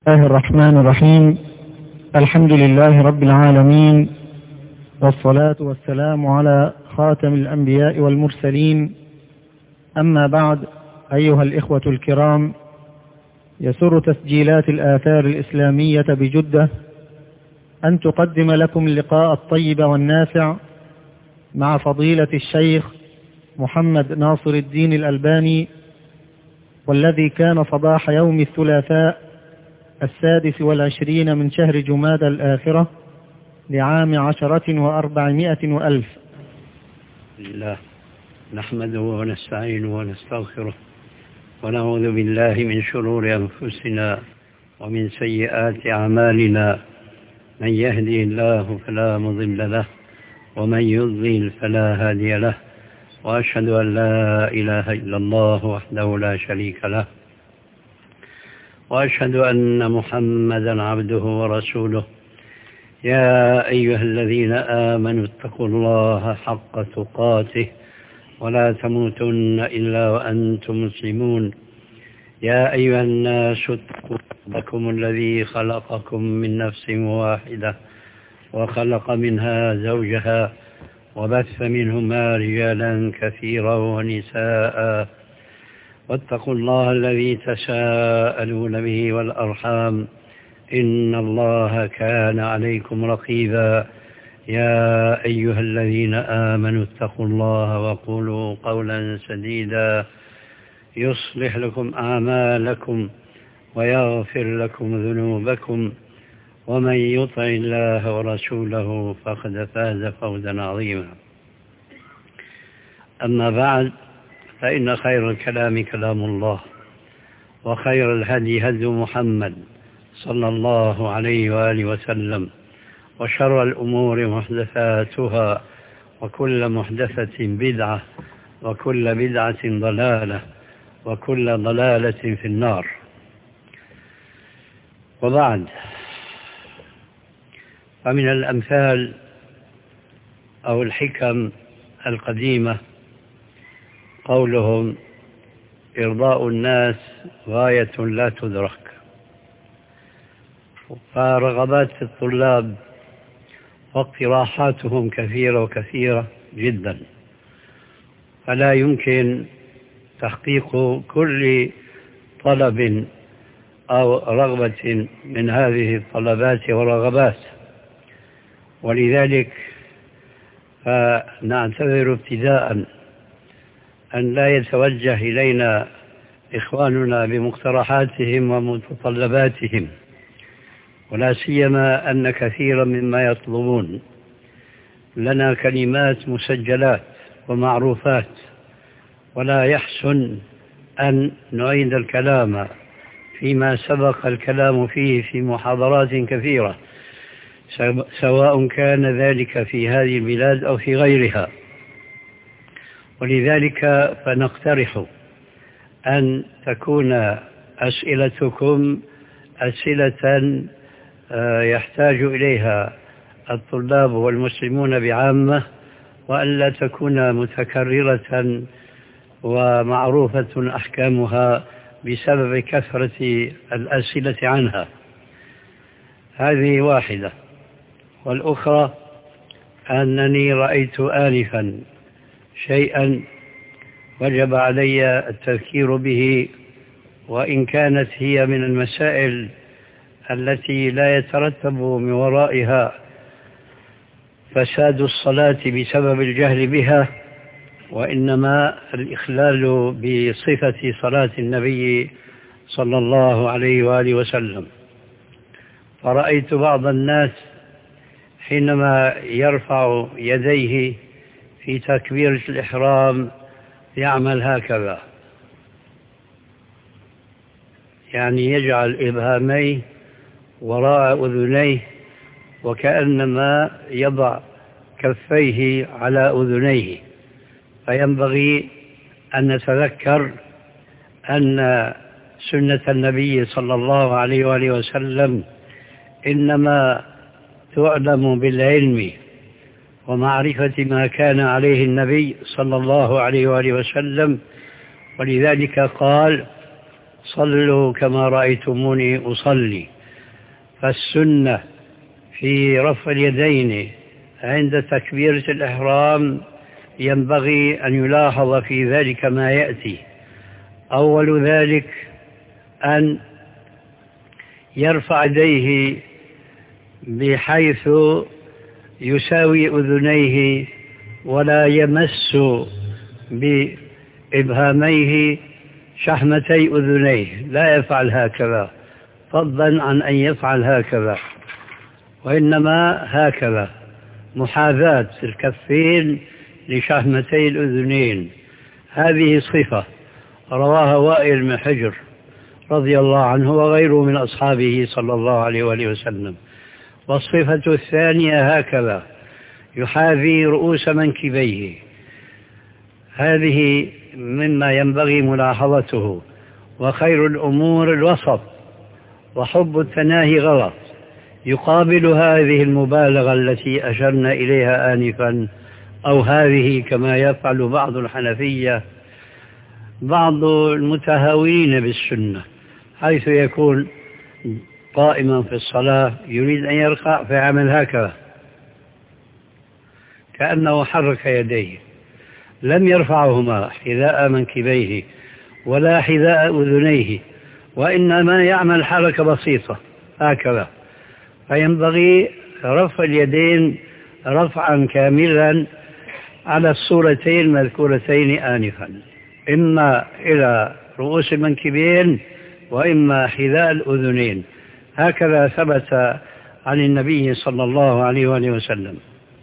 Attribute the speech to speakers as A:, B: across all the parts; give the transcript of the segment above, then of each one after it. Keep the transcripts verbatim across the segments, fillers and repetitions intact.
A: الله الرحمن الرحيم. الحمد لله رب العالمين، والصلاة والسلام على خاتم الأنبياء والمرسلين. أما بعد، أيها الإخوة الكرام، يسر تسجيلات الآثار الإسلامية بجدة أن تقدم لكم اللقاء الطيب والنافع مع فضيلة الشيخ محمد ناصر الدين الألباني، والذي كان صباح يوم الثلاثاء السادس والعشرين من شهر جمادى الآخرة لعام عشرة وأربعمائة وألف.
B: لله نحمده ونستعينه ونستغفره ونعوذ بالله من شرور أنفسنا ومن سيئات أعمالنا، من يهدي الله فلا مضل له ومن يضلل فلا هادي له، وأشهد أن لا إله إلا الله وحده لا شريك له، وأشهد أن محمدا عبده ورسوله. يا أيها الذين آمنوا اتقوا الله حق تقاته ولا تموتن إلا وأنتم مسلمون. يا أيها الناس اتقوا ربكم الذي خلقكم من نفس واحدة وخلق منها زوجها وبث منهما رجالا كثيرا ونساء، واتقوا الله الذي تساءلون به والأرحام إن الله كان عليكم رقيبا. يا أيها الذين آمنوا اتقوا الله وقولوا قولا سديدا يصلح لكم أعمالكم ويغفر لكم ذنوبكم، ومن يطع الله ورسوله فقد فاز فوزا عظيما. أما بعد، فإن خير الكلام كلام الله، وخير الهدي هدي محمد صلى الله عليه وآله وسلم، وشر الأمور محدثاتها، وكل محدثة بدعة، وكل بدعة ضلالة، وكل ضلالة في النار. وبعد، فمن الأمثال أو الحكم القديمة قولهم: إرضاء الناس غاية لا تدرك. فرغبات الطلاب واقتراحاتهم كثيرة وكثيرة جدا، فلا يمكن تحقيق كل طلب أو رغبة من هذه الطلبات ورغبات، ولذلك فنعتذر ابتداء أن لا يتوجه إلينا إخواننا بمقترحاتهم ومتطلباتهم، ولا سيما أن كثيرا مما يطلبون لنا كلمات مسجلات ومعروفات، ولا يحسن أن نعيد الكلام فيما سبق الكلام فيه في محاضرات كثيرة، سواء كان ذلك في هذه البلاد أو في غيرها. ولذلك فنقترح أن تكون أسئلتكم أسئلة يحتاج إليها الطلاب والمسلمون بعامة، وألا تكون متكررة ومعروفة أحكامها بسبب كثرة الأسئلة عنها. هذه واحدة. والأخرى أنني رأيت آنفا شيئا وجب علي التذكير به، وإن كانت هي من المسائل التي لا يترتب من ورائها فساد الصلاة بسبب الجهل بها، وإنما الإخلال بصفة صلاة النبي صلى الله عليه وآله وسلم. فرأيت بعض الناس حينما يرفع يديه في تكبيرة الإحرام يعمل هكذا، يعني يجعل إبهاميه وراء أذنيه وكأنما يضع كفيه على أذنيه. فينبغي أن نتذكر أن سنة النبي صلى الله عليه وآله وسلم إنما تعلم بالعلم ومعرفة ما كان عليه النبي صلى الله عليه وآله وسلم. ولذلك قال: صلوا كما رأيتموني أصلي. فالسنة في رفع اليدين عند تكبيرة الإحرام ينبغي أن يلاحظ في ذلك ما يأتي. أول ذلك أن يرفع يديه بحيث يساوي أذنيه ولا يمس بإبهاميه شحمتي أذنيه، لا يفعل هكذا فضلا عن أن يفعل هكذا، وإنما هكذا محاذاة الكفين لشحمتي الأذنين. هذه صفة رواها وائل بن حجر رضي الله عنه وغيره من أصحابه صلى الله عليه وآله وسلم. والصفة الثانية هكذا يحاذي رؤوس منكبيه، هذه مما ينبغي ملاحظته. وخير الأمور الوسط، وحب التناهي غلط. يقابل هذه المبالغة التي أشرنا إليها آنفا، أو هذه كما يفعل بعض الحنفية بعض المتهاونين بالسنة، حيث يكون قائما في الصلاة يريد أن يركع فيعمل هكذا كأنه حرك يديه، لم يرفعهما حذاء منكبيه ولا حذاء أذنيه، وإنما يعمل حركة بسيطة هكذا. فينبغي رفع اليدين رفعا كاملا على الصورتين المذكورتين آنفا، إما إلى رؤوس المنكبين وإما حذاء الأذنين. هكذا ثبت عن النبي صلى الله عليه وآله وسلم.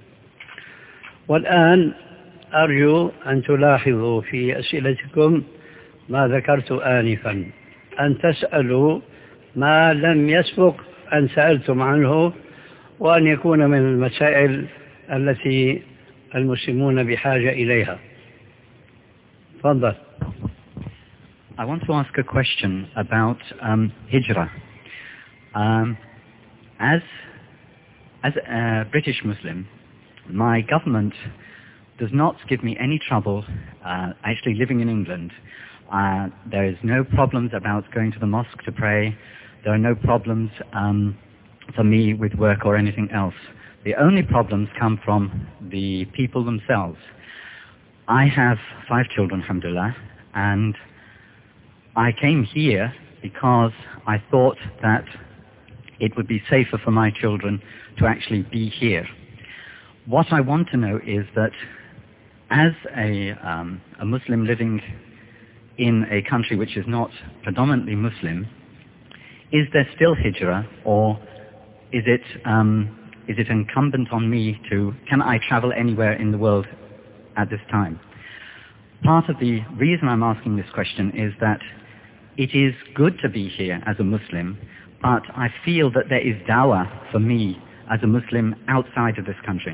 B: والآن أرجو أن تلاحظوا في أسئلتكم ما ذكرت آنفا، أن تسألوا ما لم يسبق أن سألتم عنه، وأن يكون من المسائل التي المسلمون بحاجة إليها. تفضل.
C: I want to ask a question about um, hijrah. Um, as as a British Muslim, my government does not give me any trouble uh, actually living in England. Uh, there is no problems about going to the mosque to pray. There are no problems um, for me with work or anything else. The only problems come from the people themselves. I have five children, alhamdulillah, and I came here because I thought that it would be safer for my children to actually be here. What I want to know is that as a, um, a Muslim living in a country which is not predominantly Muslim, is there still hijrah, or is it, um, is it incumbent on me to, can I travel anywhere in the world at this time? Part of the reason I'm asking this question is that it is good to be here as a Muslim, but I feel that there is dawah for me as a Muslim outside of this country.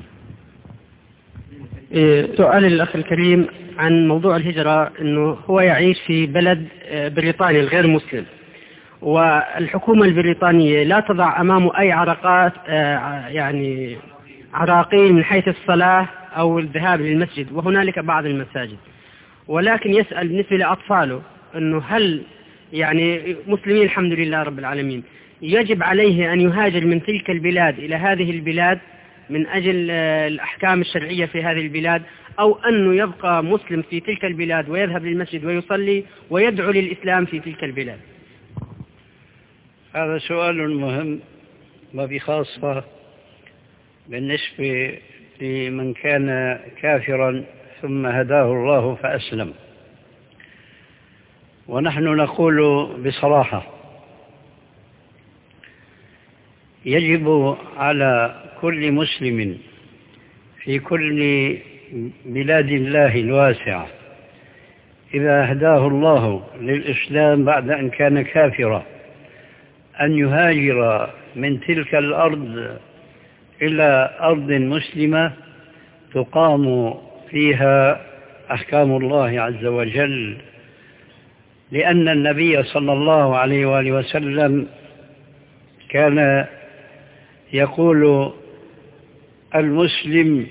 D: سؤال الأخ الكريم عن موضوع الهجرة، أنه هو يعيش في بلد بريطاني الغير مسلم، والحكومة البريطانية لا تضع أمامه أي عراقات يعني عراقيل من حيث الصلاة أو الذهاب للمسجد، وهنالك بعض المساجد، ولكن يسأل بالنسبة لأطفاله أنه هل يعني مسلمين الحمد لله رب العالمين يجب عليه أن يهاجر من تلك البلاد إلى هذه البلاد من أجل الأحكام الشرعية في هذه البلاد، أو أنه يبقى مسلم في تلك البلاد ويذهب للمسجد ويصلي ويدعو للإسلام في تلك البلاد؟
B: هذا سؤال مهم، وبخاصة بالنسبة لمن كان كافرا ثم هداه الله فأسلم. ونحن نقول بصراحة يجب على كل مسلم في كل بلاد الله الواسعة إذا هداه الله للإسلام بعد أن كان كافرا أن يهاجر من تلك الأرض إلى أرض مسلمة تقام فيها أحكام الله عز وجل، لأن النبي صلى الله عليه وآله وسلم كان يقول المسلم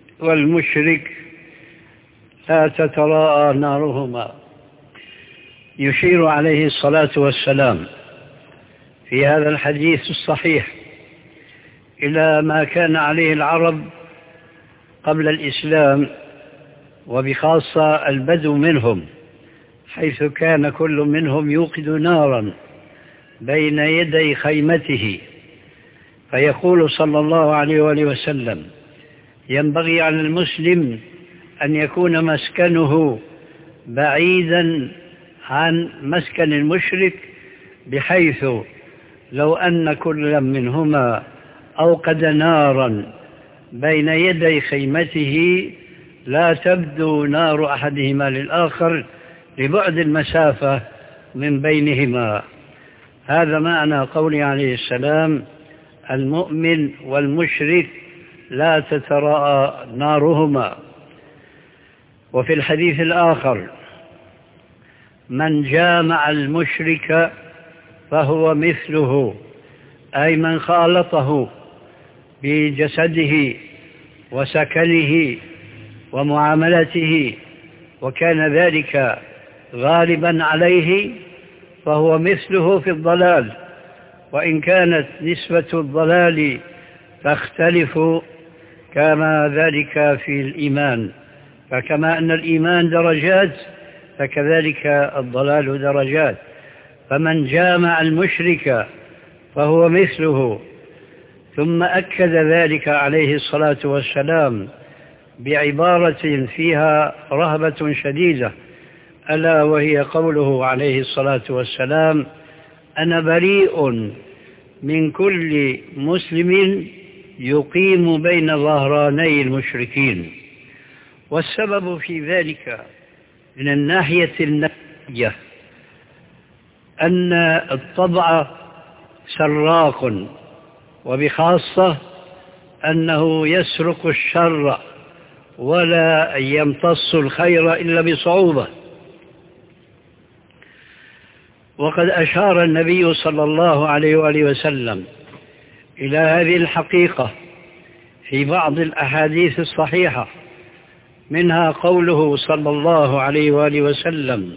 B: والمشرك لا تتراءى نارهما، يشير عليه الصلاة والسلام في هذا الحديث الصحيح إلى ما كان عليه العرب قبل الإسلام، وبخاصة البدو منهم، حيث كان كل منهم يوقد نارا بين يدي خيمته، فيقول صلى الله عليه وآله وسلم: ينبغي على المسلم أن يكون مسكنه بعيدا عن مسكن المشرك، بحيث لو أن كل منهما أوقد نارا بين يدي خيمته لا تبدو نار أحدهما للآخر لبعد المسافة من بينهما. هذا معنى قوله عليه السلام: المؤمن والمشرك لا تتراءى نارهما. وفي الحديث الآخر: من جامع المشرك فهو مثله، أي من خالطه بجسده وسكنه ومعاملته وكان ذلك غالبا عليه، فهو مثله في الضلال، وإن كانت نسبة الضلال تختلف كما ذلك في الإيمان، فكما أن الإيمان درجات فكذلك الضلال درجات. فمن جامع المشرك فهو مثله. ثم أكد ذلك عليه الصلاة والسلام بعبارة فيها رهبة شديدة، ألا وهي قوله عليه الصلاة والسلام: أنا بريء من كل مسلم يقيم بين ظهراني المشركين. والسبب في ذلك من الناحية النفسية أن الطبع سراق، وبخاصة أنه يسرق الشر ولا يمتص الخير إلا بصعوبة. وقد أشار النبي صلى الله عليه وآله وسلم إلى هذه الحقيقة في بعض الأحاديث الصحيحة، منها قوله صلى الله عليه وآله وسلم: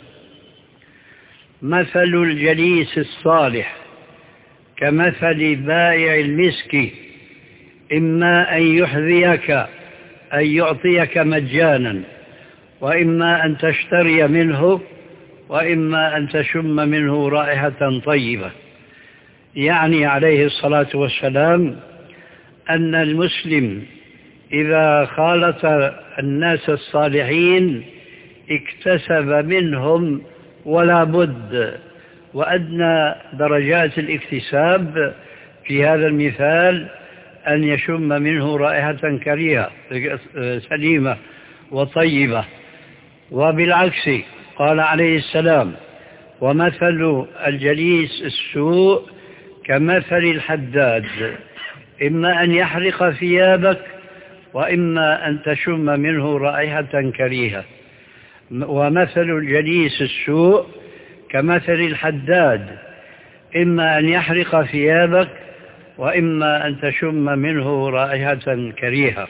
B: مثل الجليس الصالح كمثل بائع المسك، إما أن يحذيك أن يعطيك مجانا، وإما أن تشتري منه، وإما أن تشم منه رائحة طيبة. يعني عليه الصلاة والسلام أن المسلم إذا خالط الناس الصالحين اكتسب منهم ولا بد. وأدنى درجات الاكتساب في هذا المثال أن يشم منه رائحة كريهة سليمة وطيبة. وبالعكس قال عليه السلام: ومثل الجليس السوء كمثل الحداد، إما أن يحرق ثيابك، وإما أن تشم منه رائحة كريهة. ومثل الجليس السوء كمثل الحداد، إما أن يحرق ثيابك، وإما أن تشم منه رائحة كريهة.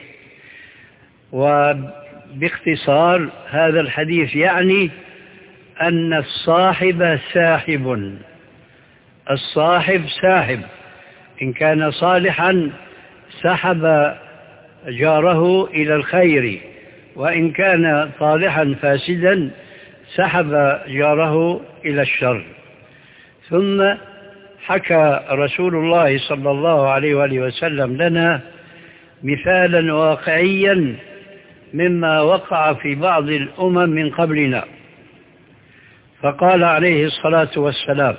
B: وباختصار هذا الحديث يعني أن الصاحب ساحب، الصاحب ساحب، إن كان صالحا سحب جاره إلى الخير، وإن كان صالحا فاسدا سحب جاره إلى الشر. ثم حكى رسول الله صلى الله عليه وآله وسلم لنا مثالا واقعيا مما وقع في بعض الأمم من قبلنا، فقال عليه الصلاة والسلام: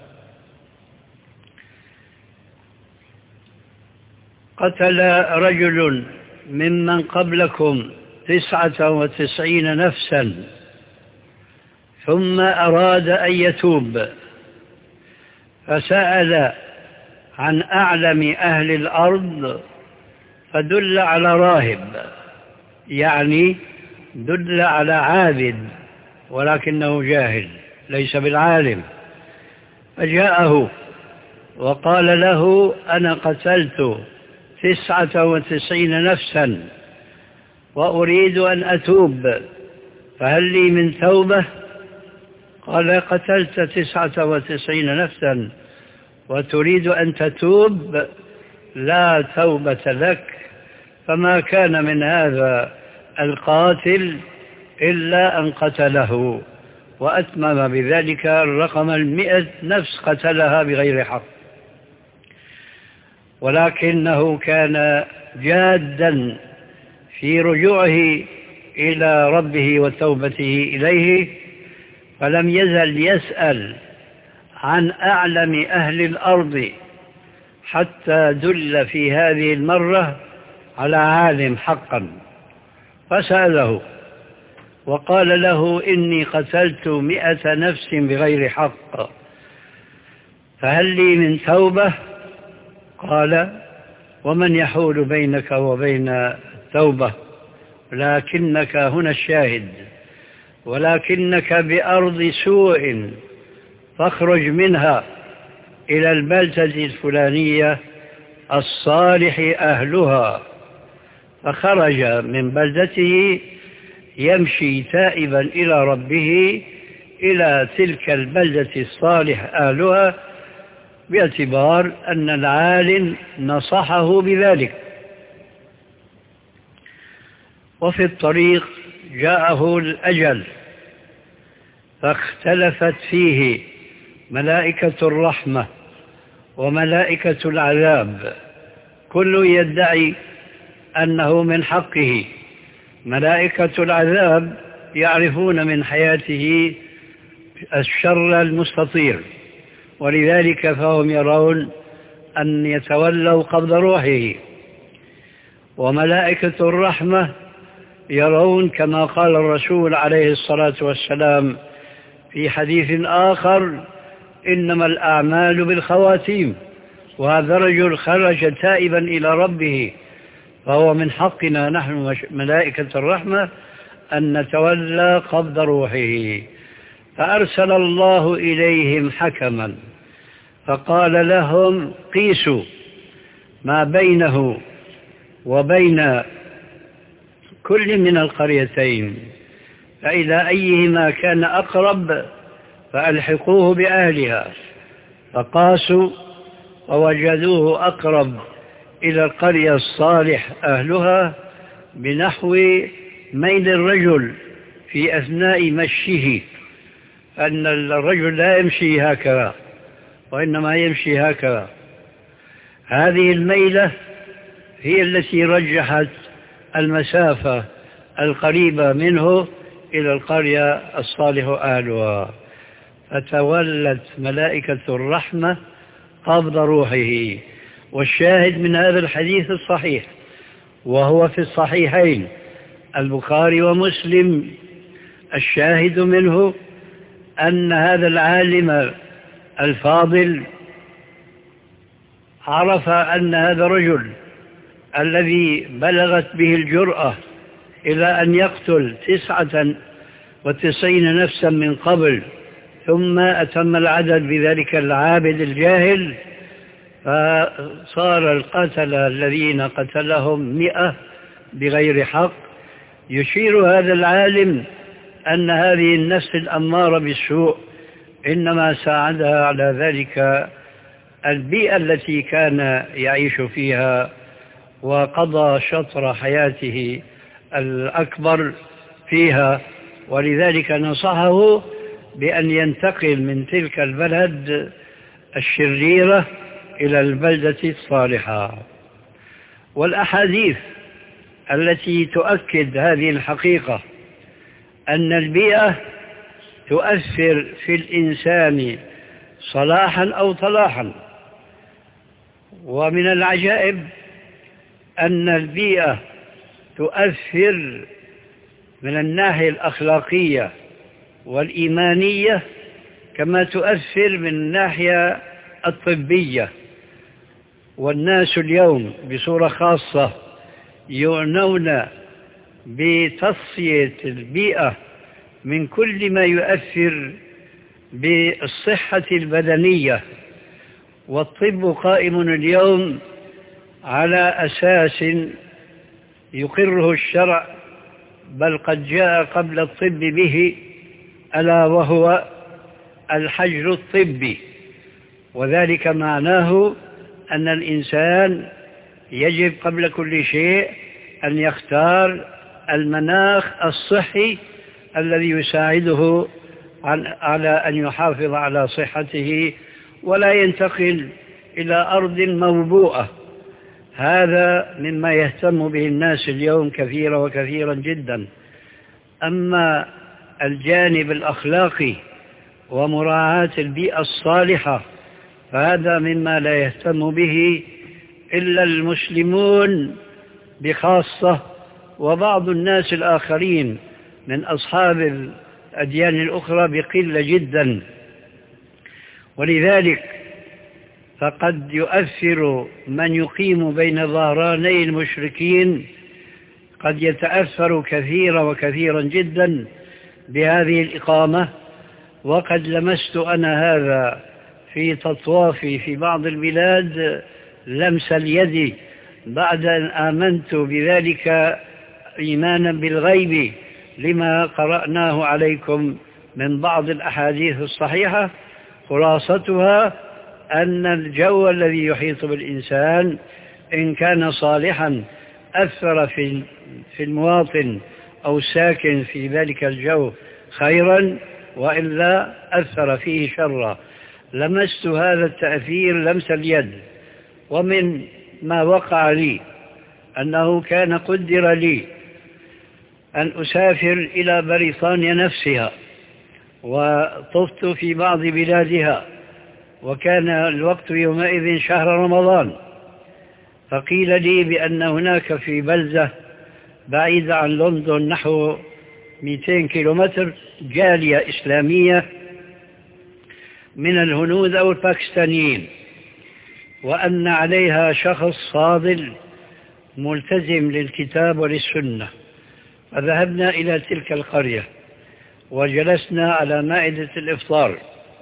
B: قتل رجل ممن قبلكم تسعة وتسعين نفسا ثم أراد أن يتوب، فسأل عن أعلم أهل الأرض فدل على راهب، يعني دل على عابد ولكنه جاهل ليس بالعالم، فجاءه وقال له: أنا قتلت تسعة وتسعين نفسا وأريد أن أتوب، فهل لي من توبة؟ قال قتلت تسعة وتسعين نفسا وتريد أن تتوب؟ لا توبة لك. فما كان من هذا القاتل إلا أن قتله، وأتمم بذلك الرقم المئة نفس قتلها بغير حق. ولكنه كان جادا في رجوعه إلى ربه وتوبته إليه، فلم يزل يسأل عن أعلم أهل الأرض حتى دل في هذه المرة على عالم حقا، فسأله وقال له إني قتلت مئة نفس بغير حق، فهل لي من توبة؟ قال: ومن يحول بينك وبين التوبة؟ ولكنك هنا الشاهد، ولكنك بأرض سوء فاخرج منها إلى البلدة الفلانية الصالح أهلها. فخرج من بلدته يمشي تائبا إلى ربه إلى تلك البلدة الصالح أهلها، باعتبار أن العالم نصحه بذلك. وفي الطريق جاءه الأجل، فاختلفت فيه ملائكة الرحمة وملائكة العذاب، كل يدعي أنه من حقه. ملائكة العذاب يعرفون من حياته الشر المستطير، ولذلك فهم يرون أن يتولوا قبض روحه. وملائكة الرحمة يرون كما قال الرسول عليه الصلاة والسلام في حديث آخر: إنما الأعمال بالخواتيم. وهذا رجل خرج تائبا إلى ربه، فهو من حقنا نحن ملائكة الرحمة أن نتولى قبض روحه. فأرسل الله إليهم حكما فقال لهم: قيسوا ما بينه وبين كل من القريتين، فإذا أيهما كان أقرب فألحقوه بأهلها. فقاسوا ووجدوه أقرب إلى القرية الصالح أهلها بنحو ميل الرجل في أثناء مشيه، أن الرجل لا يمشي هكذا وإنما يمشي هكذا. هذه الميلة هي التي رجحت المسافة القريبة منه إلى القرية الصالح أهلها، فتولت ملائكة الرحمة قبض روحه. والشاهد من هذا الحديث الصحيح، وهو في الصحيحين البخاري ومسلم، الشاهد منه أن هذا العالم الفاضل عرف أن هذا الرجل الذي بلغت به الجرأة إلى أن يقتل تسعة وتسعين نفسا من قبل ثم أتم العدد بذلك العابد الجاهل، فصار القتلة الذين قتلهم مئة بغير حق. يشير هذا العالم أن هذه النفس الأمارة بالسوء إنما ساعدها على ذلك البيئة التي كان يعيش فيها، وقضى شطر حياته الأكبر فيها، ولذلك نصحه بأن ينتقل من تلك البلد الشريرة إلى البلدة الصالحة. والأحاديث التي تؤكد هذه الحقيقة أن البيئة تؤثر في الإنسان صلاحا أو طلاحا. ومن العجائب أن البيئة تؤثر من الناحية الأخلاقية والإيمانية كما تؤثر من الناحية الطبية. والناس اليوم بصورة خاصة يعنون بتصفية البيئة من كل ما يؤثر بالصحة البدنية. والطب قائم اليوم على أساس يقره الشرع، بل قد جاء قبل الطب به، ألا وهو الحجر الطبي، وذلك معناه أن الإنسان يجب قبل كل شيء أن يختار المناخ الصحي الذي يساعده على أن يحافظ على صحته ولا ينتقل إلى أرض موبوءة. هذا مما يهتم به الناس اليوم كثيرا وكثيرا جدا. أما الجانب الأخلاقي ومراعاة البيئة الصالحة فهذا مما لا يهتم به إلا المسلمون بخاصة، وبعض الناس الآخرين من أصحاب الأديان الأخرى بقلة جدا. ولذلك فقد يؤثر من يقيم بين ظهراني المشركين، قد يتأثر كثيرا وكثيرا جدا بهذه الإقامة. وقد لمست أنا هذا في تطوافي في بعض البلاد لمس اليد بعد أن آمنت بذلك إيمانا بالغيب لما قرأناه عليكم من بعض الأحاديث الصحيحة. خلاصتها أن الجو الذي يحيط بالإنسان إن كان صالحا أثر في في المواطن أو ساكن في ذلك الجو خيرا، وإلا أثر فيه شرا. لمست هذا التأثير لمس اليد. ومن ما وقع لي أنه كان قدر لي أن أسافر إلى بريطانيا نفسها، وطفت في بعض بلادها، وكان الوقت يومئذ شهر رمضان. فقيل لي بأن هناك في بلدة بعيدة عن لندن نحو مئتين كيلومتر جالية إسلامية من الهنود أو الباكستانيين، وأن عليها شخص فاضل ملتزم للكتاب وللسنة. فذهبنا إلى تلك القرية وجلسنا على مائدة الإفطار،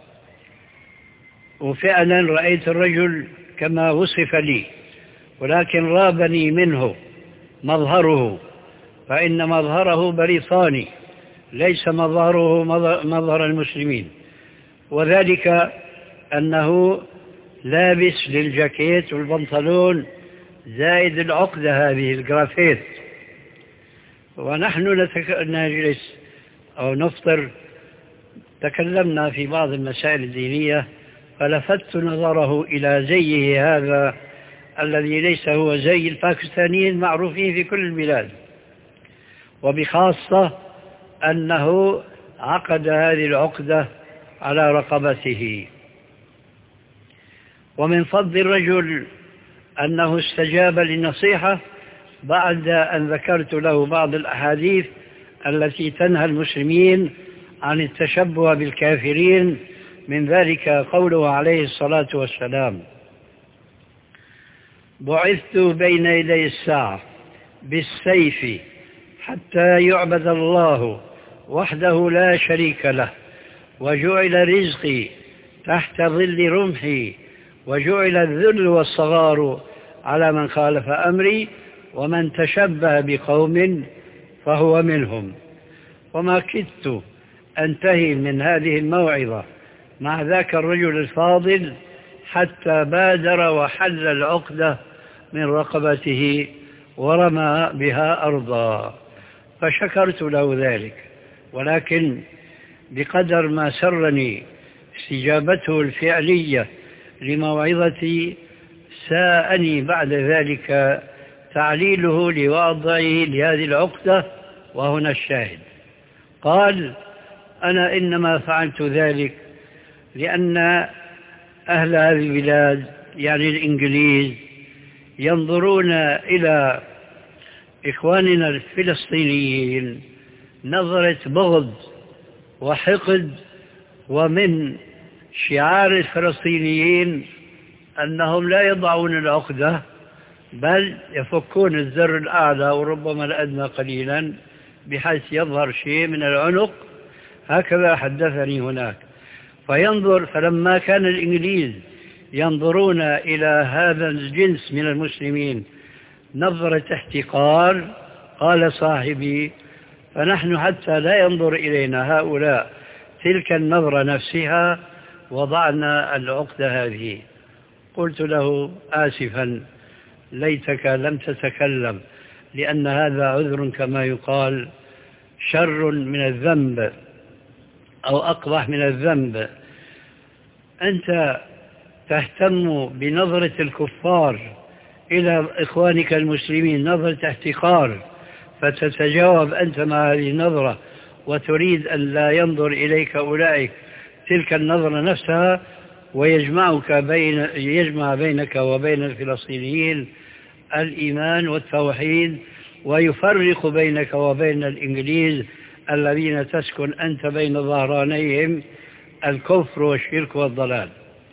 B: وفعلا رأيت الرجل كما وصف لي، ولكن رابني منه مظهره، فإن مظهره بريطاني ليس مظهره مظهر المسلمين، وذلك أنه لابس للجاكيت والبنطلون زائد العقدة هذه الجرافيت. ونحن نجلس أو نفطر تكلمنا في بعض المسائل الدينية، فلفت نظره إلى زيه هذا الذي ليس هو زي الباكستانيين المعروفين في كل البلاد، وبخاصة أنه عقد هذه العقدة على رقبته. ومن فضل الرجل أنه استجاب للنصيحة بعد أن ذكرت له بعض الأحاديث التي تنهى المسلمين عن التشبه بالكافرين، من ذلك قوله عليه الصلاة والسلام: بعثت بين يدي الساعة بالسيف حتى يعبد الله وحده لا شريك له، وجعل رزقي تحت ظل رمحي، وجعل الذل والصغار على من خالف أمري، ومن تشبه بقوم فهو منهم. وما كدت أنتهي من هذه الموعظة مع ذاك الرجل الفاضل حتى بادر وحل العقدة من رقبته ورمى بها أرضا، فشكرت له ذلك. ولكن بقدر ما سرني استجابته الفعلية لموعظتي، ساءني بعد ذلك تعليله لوضعه لهذه العقدة، وهنا الشاهد. قال: أنا إنما فعلت ذلك لأن أهل هذه البلاد يعني الإنجليز ينظرون إلى إخواننا الفلسطينيين نظرة بغض وحقد، ومن شعار الفلسطينيين أنهم لا يضعون العقدة بل يفكون الزر الأعلى وربما الأدنى قليلا بحيث يظهر شيء من العنق. هكذا حدثني هناك. فينظر فلما كان الإنجليز ينظرون إلى هذا الجنس من المسلمين نظرة احتقار، قال صاحبي: فنحن حتى لا ينظر إلينا هؤلاء تلك النظرة نفسها وضعنا العقدة هذه. قلت له آسفا ليتك لم تتكلم، لأن هذا عذر كما يقال، شر من الذنب أو أقبح من الذنب. أنت تهتم بنظرة الكفار إلى إخوانك المسلمين نظرة احتقار، فتتجاوب أنت مع هذه النظرة وتريد أن لا ينظر إليك أولئك تلك النظرة نفسها، ويجمعك بين يجمع بينك وبين الفلسطينيين الإيمان والتوحيد، ويفرق بينك وبين الإنجليز الذين تسكن أنت بين ظهرانيهم الكفر والشرك والضلال.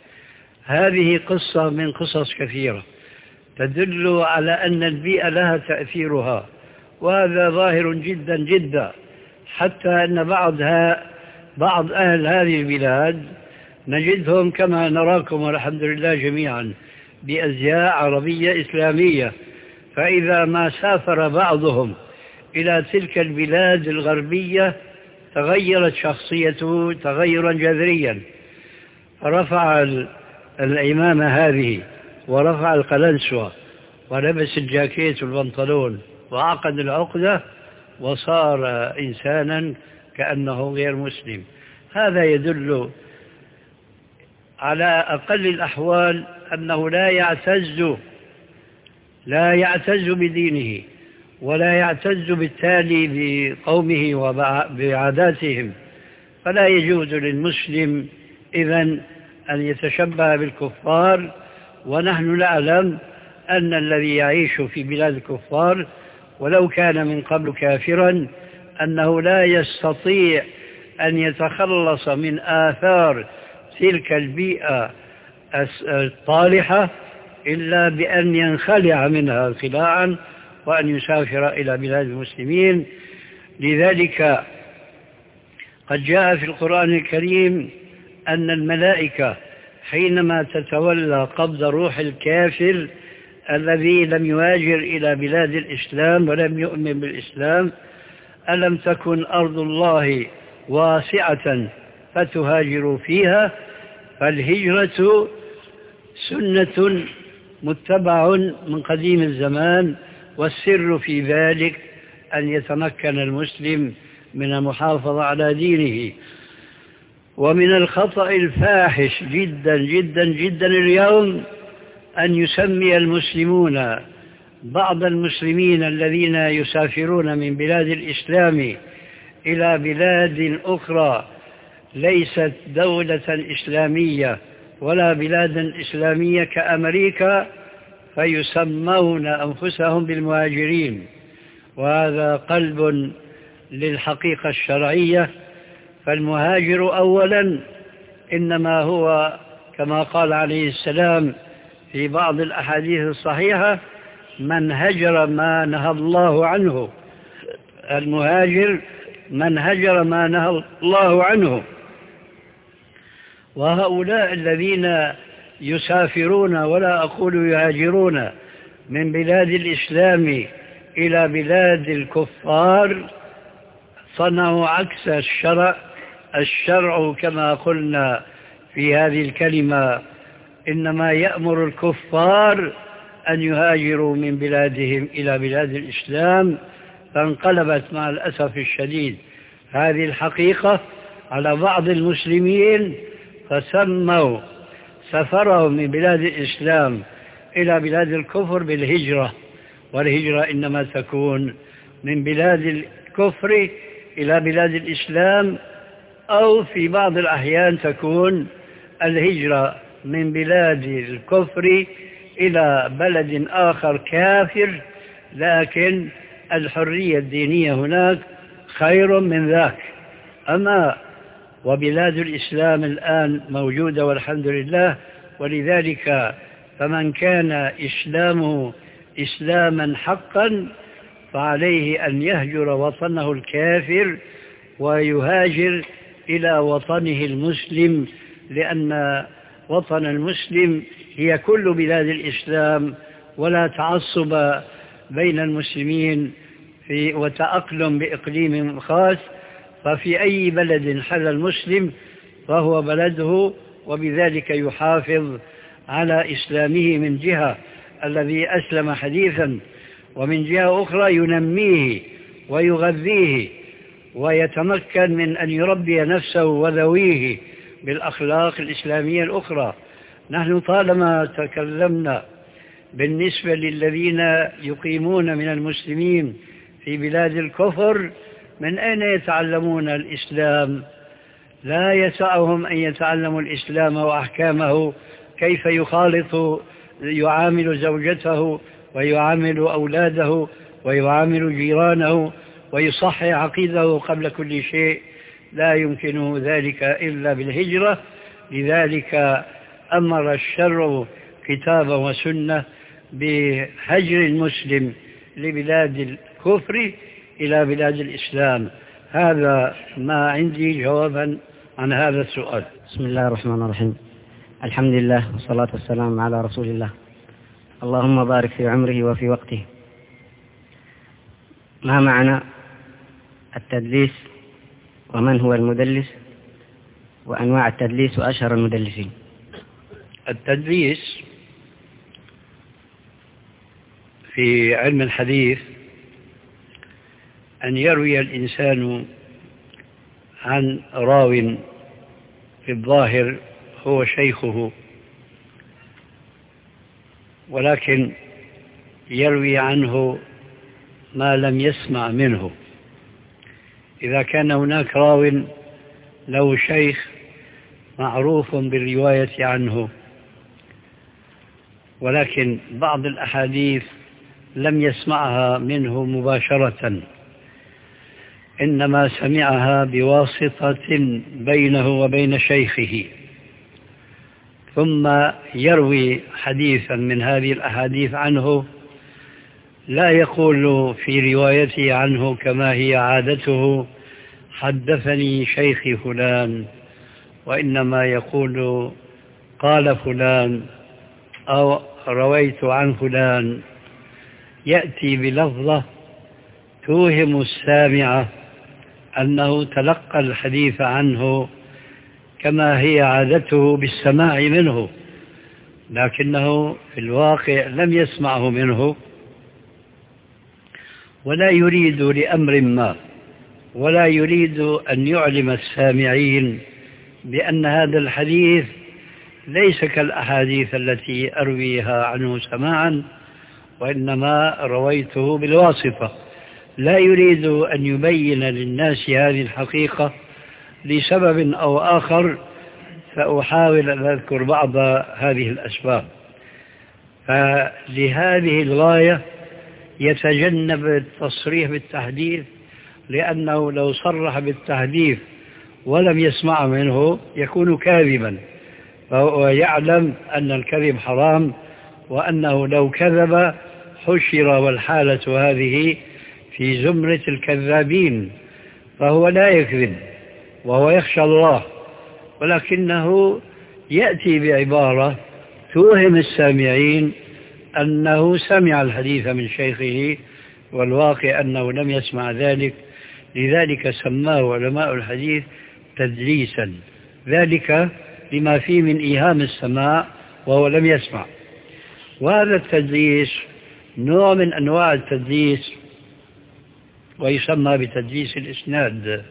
B: هذه قصة من قصص كثيرة تدل على أن البيئة لها تأثيرها، وهذا ظاهر جدا جدا، حتى أن بعضها بعض أهل هذه البلاد نجدهم كما نراكم والحمد لله جميعا بأزياء عربية إسلامية، فإذا ما سافر بعضهم إلى تلك البلاد الغربية تغيرت شخصيته تغيرا جذريا، فرفع العمامة هذه ورفع القلنسوة ولبس الجاكيت والبنطلون وعقد العقدة وصار إنسانا كأنه غير مسلم. هذا يدل على أقل الأحوال أنه لا يعتز لا يعتز بدينه، ولا يعتز بالتالي بقومه وبعاداتهم. فلا يجوز للمسلم إذن أن يتشبه بالكفار، ونحن نعلم أن الذي يعيش في بلاد الكفار ولو كان من قبل كافرا أنه لا يستطيع أن يتخلص من آثار تلك البيئة الطالحة إلا بأن ينخلع منها خلاعا وأن يسافر إلى بلاد المسلمين. لذلك قد جاء في القرآن الكريم أن الملائكة حينما تتولى قبض روح الكافر الذي لم يهاجر إلى بلاد الإسلام ولم يؤمن بالإسلام، ألم تكن أرض الله واسعة فتهاجروا فيها، فالهجرة سنة متبع من قديم الزمان، والسر في ذلك أن يتمكن المسلم من المحافظة على دينه. ومن الخطأ الفاحش جدا جدا جدا اليوم أن يسمي المسلمون بعض المسلمين الذين يسافرون من بلاد الإسلام إلى بلاد أخرى ليست دولة إسلامية ولا بلاد إسلامية كأمريكا، فيسمون أنفسهم بالمهاجرين، وهذا قلب للحقيقة الشرعية. فالمهاجر أولا إنما هو كما قال عليه السلام في بعض الأحاديث الصحيحة: من هجر ما نهى الله عنه. المهاجر من هجر ما نهى الله عنه. وهؤلاء الذين يسافرون ولا أقول يهاجرون من بلاد الإسلام إلى بلاد الكفار صنعوا عكس الشرع. الشرع كما قلنا في هذه الكلمة إنما يأمر الكفار أن يهاجروا من بلادهم إلى بلاد الإسلام، فانقلبت مع الأسف الشديد هذه الحقيقة على بعض المسلمين، فسموا سفرهم من بلاد الإسلام إلى بلاد الكفر بالهجرة، والهجرة إنما تكون من بلاد الكفر إلى بلاد الإسلام، أو في بعض الأحيان تكون الهجرة من بلاد الكفر إلى بلد آخر كافر، لكن الحرية الدينية هناك خير من ذاك. أما وبلاد الإسلام الآن موجودة والحمد لله، ولذلك فمن كان إسلامه إسلاما حقا فعليه أن يهجر وطنه الكافر ويهاجر إلى وطنه المسلم، لأن وطن المسلم هي كل بلاد الإسلام، ولا تعصب بين المسلمين في وتأقلم بإقليم خاص. ففي أي بلد حل المسلم فهو بلده، وبذلك يحافظ على إسلامه من جهة الذي أسلم حديثا، ومن جهة أخرى ينميه ويغذيه ويتمكن من أن يربي نفسه وذويه بالأخلاق الإسلامية الأخرى. نحن طالما تكلمنا بالنسبة للذين يقيمون من المسلمين في بلاد الكفر، من أين يتعلمون الإسلام؟ لا يسعهم أن يتعلموا الإسلام وأحكامه، كيف يخالط يعامل زوجته ويعامل أولاده ويعامل جيرانه ويصحح عقيده قبل كل شيء. لا يمكنه ذلك إلا بالهجرة. لذلك أمر الشرع كتابا وسنة بهجر المسلم لبلاد الكفر إلى بلاد الإسلام. هذا ما عندي جوابا عن هذا السؤال.
E: بسم الله الرحمن الرحيم. الحمد لله والصلاة والسلام على رسول الله. اللهم بارك في عمره وفي وقته. ما معنى التدليس، ومن هو المدلس، وأنواع التدليس وأشهر المدلسين؟
B: التدليس في علم الحديث أن يروي الإنسان عن راو في الظاهر هو شيخه، ولكن يروي عنه ما لم يسمع منه. إذا كان هناك راو له شيخ معروف بالرواية عنه، ولكن بعض الأحاديث لم يسمعها منه مباشرة، إنما سمعها بواسطة بينه وبين شيخه، ثم يروي حديثا من هذه الأحاديث عنه، لا يقول في روايته عنه كما هي عادته حدثني شيخي فلان، وإنما يقول قال فلان أو رويت عن فلان، يأتي بلفظة توهم السامع أنه تلقى الحديث عنه كما هي عادته بالسماع منه، لكنه في الواقع لم يسمعه منه، ولا يريد لأمر ما، ولا يريد أن يعلم السامعين بأن هذا الحديث ليس كالأحاديث التي أرويها عنه سماعا، وإنما رويته بالواسطة. لا يريد أن يبين للناس هذه الحقيقة لسبب أو آخر، فأحاول أن أذكر بعض هذه الأسباب. فلهذه الغاية يتجنب التصريح بالتحديث، لأنه لو صرح بالتحديث ولم يسمع منه يكون كاذبا، فهو يعلم أن الكذب حرام، وأنه لو كذب حشر، والحالة هذه في زمرة الكذابين، فهو لا يكذب وهو يخشى الله، ولكنه يأتي بعبارة توهم السامعين أنه سمع الحديث من شيخه، والواقع أنه لم يسمع ذلك. لذلك سماه علماء الحديث تدليسا، ذلك لما فيه من إيهام السماع وهو لم يسمع. وهذا التدليس نوع من أنواع التدليس، ويسمى بتدليس الإسناد.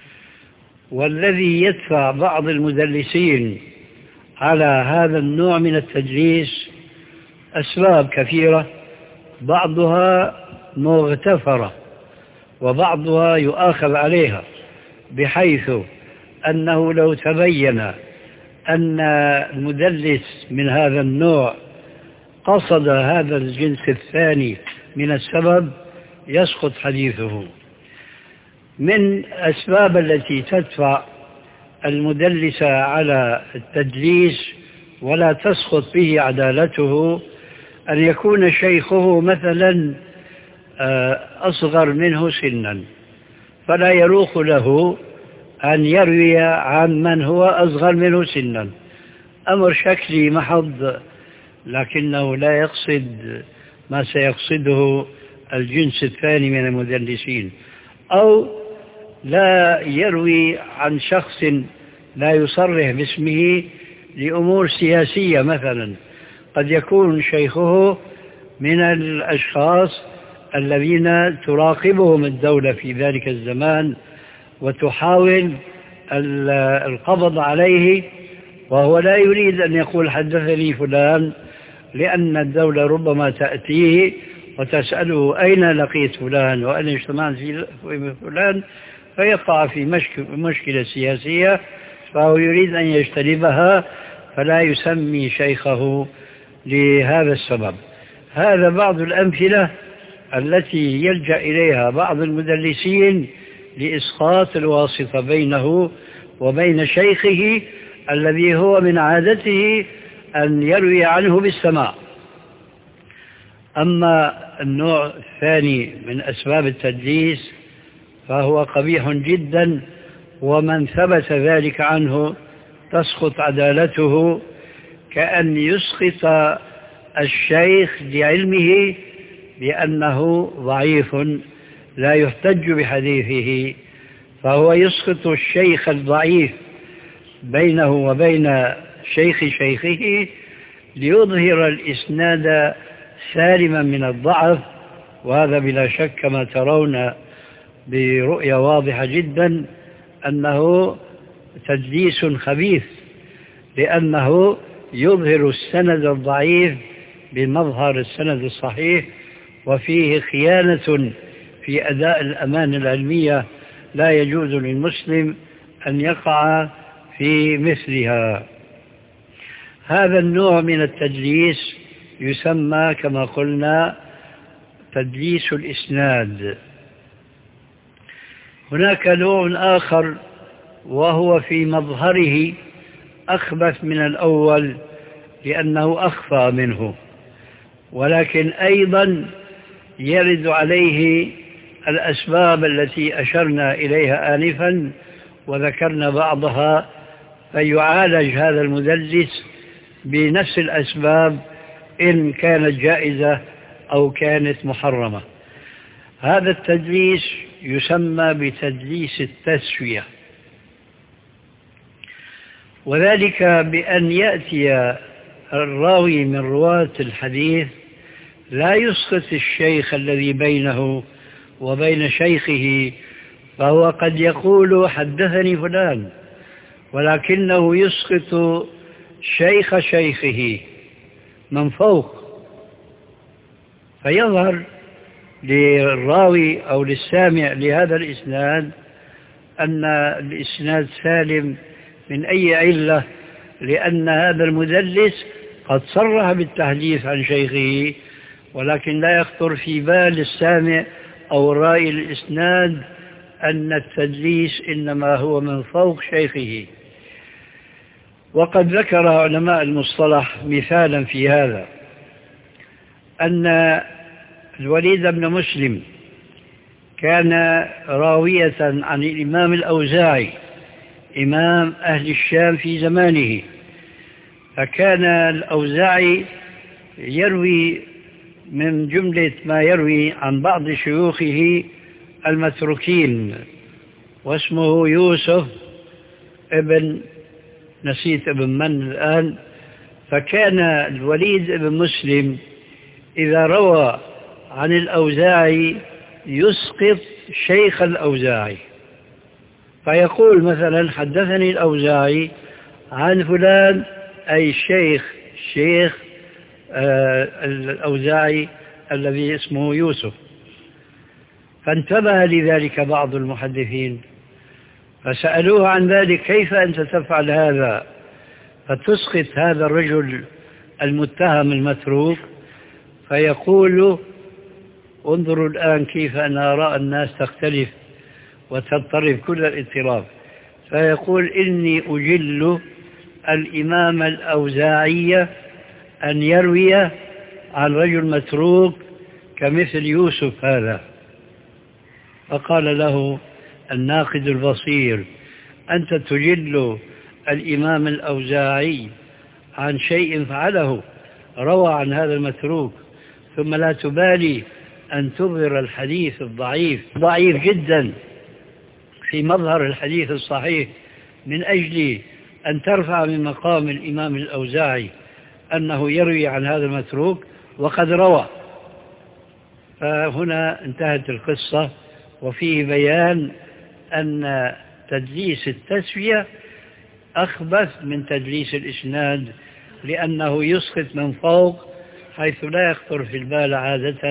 B: والذي يدفع بعض المدلسين على هذا النوع من التدليس أسباب كثيرة، بعضها مغتفرة وبعضها يؤاخذ عليها، بحيث أنه لو تبين أن المدلس من هذا النوع قصد هذا الجنس الثاني من السبب يسقط حديثه. من أسباب التي تدفع المدلس على التدليس ولا تسقط به عدالته أن يكون شيخه مثلا أصغر منه سنا، فلا يروق له أن يروي عن من هو أصغر منه سنا. أمر شكلي محض، لكنه لا يقصد ما سيقصده الجنس الثاني من المدلسين. أو لا يروي عن شخص لا يصرح باسمه لأمور سياسية مثلا، قد يكون شيخه من الأشخاص الذين تراقبهم الدولة في ذلك الزمان وتحاول القبض عليه، وهو لا يريد أن يقول حدثني فلان، لأن الدولة ربما تأتيه وتسأله أين لقيت فلان وأين اجتمعت في فلان، فيقع في مشكلة سياسية، فهو يريد أن يجتنبها فلا يسمي شيخه لهذا السبب. هذا بعض الأمثلة التي يلجأ إليها بعض المدلسين لإسقاط الواسطة بينه وبين شيخه الذي هو من عادته أن يروي عنه بالسماع. أما النوع الثاني من أسباب التدليس فهو قبيح جدا، ومن ثبت ذلك عنه تسقط عدالته، كأن يسقط الشيخ لعلمه بأنه ضعيف لا يحتج بحديثه، فهو يسقط الشيخ الضعيف بينه وبين شيخ شيخه ليظهر الإسناد سالما من الضعف. وهذا بلا شك كما ترون برؤية واضحة جدا أنه تدليس خبيث، لأنه يظهر السند الضعيف بمظهر السند الصحيح، وفيه خيانة في أداء الأمانة العلمية لا يجوز للمسلم أن يقع في مثلها. هذا النوع من التدليس يسمى كما قلنا تدليس الإسناد. هناك نوع آخر وهو في مظهره أخبث من الأول لأنه أخفى منه، ولكن أيضا يرد عليه الأسباب التي أشرنا إليها آنفا وذكرنا بعضها، فيعالج هذا المدلس بنفس الأسباب إن كانت جائزة أو كانت محرمة. هذا التدليس يسمى بتدليس التسوية، وذلك بأن يأتي الراوي من رواة الحديث لا يسقط الشيخ الذي بينه وبين شيخه، فهو قد يقول حدثني فلان، ولكنه يسقط شيخ شيخه من فوق، فيظهر للراوي أو للسامع لهذا الإسناد أن الإسناد سالم من أي علة، لأن هذا المدلس قد صرح بالتحديث عن شيخه، ولكن لا يخطر في بال السامع أو الرائي الإسناد أن التدليس إنما هو من فوق شيخه. وقد ذكر علماء المصطلح مثالا في هذا، أن الوليد بن مسلم كان راوية عن الإمام الأوزاعي إمام أهل الشام في زمانه، فكان الأوزاعي يروي من جملة ما يروي عن بعض شيوخه المتروكين، واسمه يوسف ابن نسيت ابن من الآن. فكان الوليد بن مسلم إذا روى عن الأوزاعي يسقط شيخ الأوزاعي، فيقول مثلا حدثني الأوزاعي عن فلان، أي الشيخ الشيخ آه الأوزاعي الذي اسمه يوسف. فانتبه لذلك بعض المحدثين فسألوه عن ذلك، كيف أنت تفعل هذا فتسقط هذا الرجل المتهم المتروك؟ فيقول انظروا الآن كيف أنا أرى الناس تختلف وتضطرب كل الاضطراب. فيقول إني أجل الإمام الأوزاعي أن يروي عن رجل متروك كمثل يوسف هذا. فقال له الناقد البصير أنت تجل الإمام الأوزاعي عن شيء فعله روى عن هذا المتروك، ثم لا تبالي أن تظهر الحديث الضعيف ضعيف جدا في مظهر الحديث الصحيح من أجل أن ترفع من مقام الإمام الأوزاعي أنه يروي عن هذا المتروك وقد روى. فهنا انتهت القصة، وفيه بيان أن تدليس التسوية أخبث من تدليس الإسناد، لأنه يسقط من فوق حيث لا يخطر في البال عادة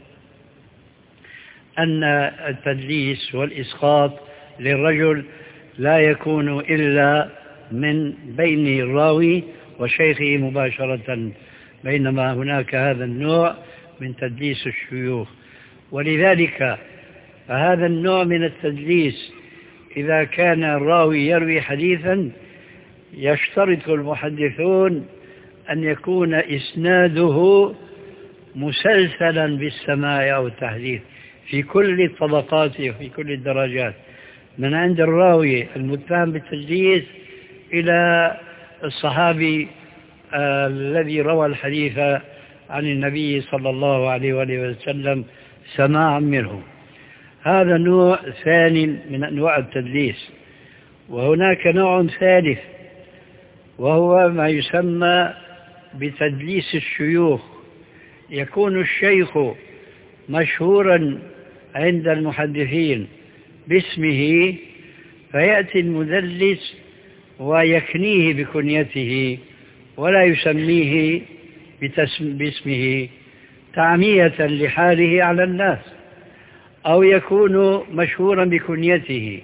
B: أن التدليس والإسقاط للرجل لا يكون إلا من بين الراوي وشيخه مباشرة، بينما هناك هذا النوع من تدليس الشيوخ. ولذلك فهذا النوع من التدليس إذا كان الراوي يروي حديثا يشترط المحدثون أن يكون إسناده مسلسلا بالسماع أو التحديث في كل الطبقات وفي كل الدرجات، من عند الراوي المتهم بالتدليس إلى الصحابي آه الذي روى الحديث عن النبي صلى الله عليه وآله وسلم سماعا منه. هذا نوع ثاني من أنواع التدليس. وهناك نوع ثالث وهو ما يسمى بتدليس الشيوخ. يكون الشيخ مشهورا عند المحدثين باسمه، فيأتي المدلس ويكنيه بكنيته ولا يسميه باسمه تعمية لحاله على الناس، أو يكون مشهورا بكنيته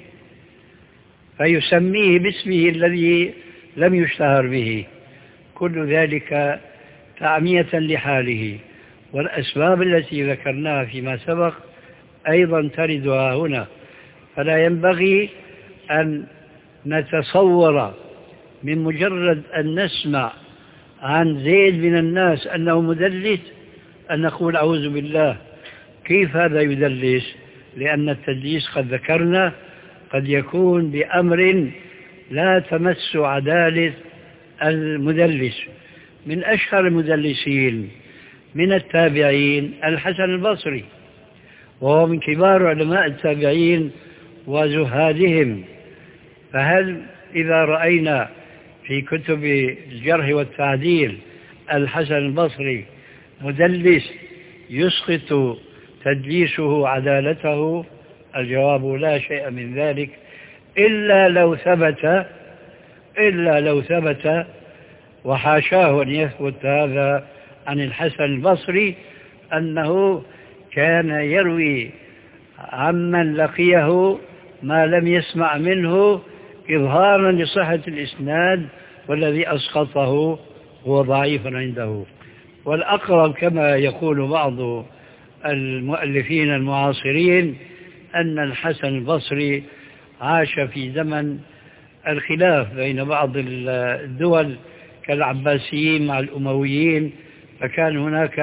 B: فيسميه باسمه الذي لم يشتهر به، كل ذلك تعمية لحاله. والأسباب التي ذكرناها فيما سبق أيضا تردها هنا، فلا ينبغي أن نتصور من مجرد أن نسمع عن زيد من الناس أنه مدلس أن نقول أعوذ بالله كيف هذا يدلس، لأن التدليس قد ذكرنا قد يكون بأمر لا تمس عدالة المدلس. من أشهر المدلسين من التابعين الحسن البصري، وهو من كبار علماء التابعين وزهادهم. فهل إذا رأينا في كتب الجرح والتعديل الحسن البصري مدلس يسقط تدليسه عدالته؟ الجواب لا شيء من ذلك، إلا لو ثبت إلا لو ثبت وحاشاه أن يثبت هذا عن الحسن البصري أنه كان يروي عمن لقيه ما لم يسمع منه إظهارا لصحة الإسناد، والذي أسقطه هو ضعيف عنده. والأقرب كما يقول بعض المؤلفين المعاصرين أن الحسن البصري عاش في زمن الخلاف بين بعض الدول كالعباسيين مع الأمويين، فكان هناك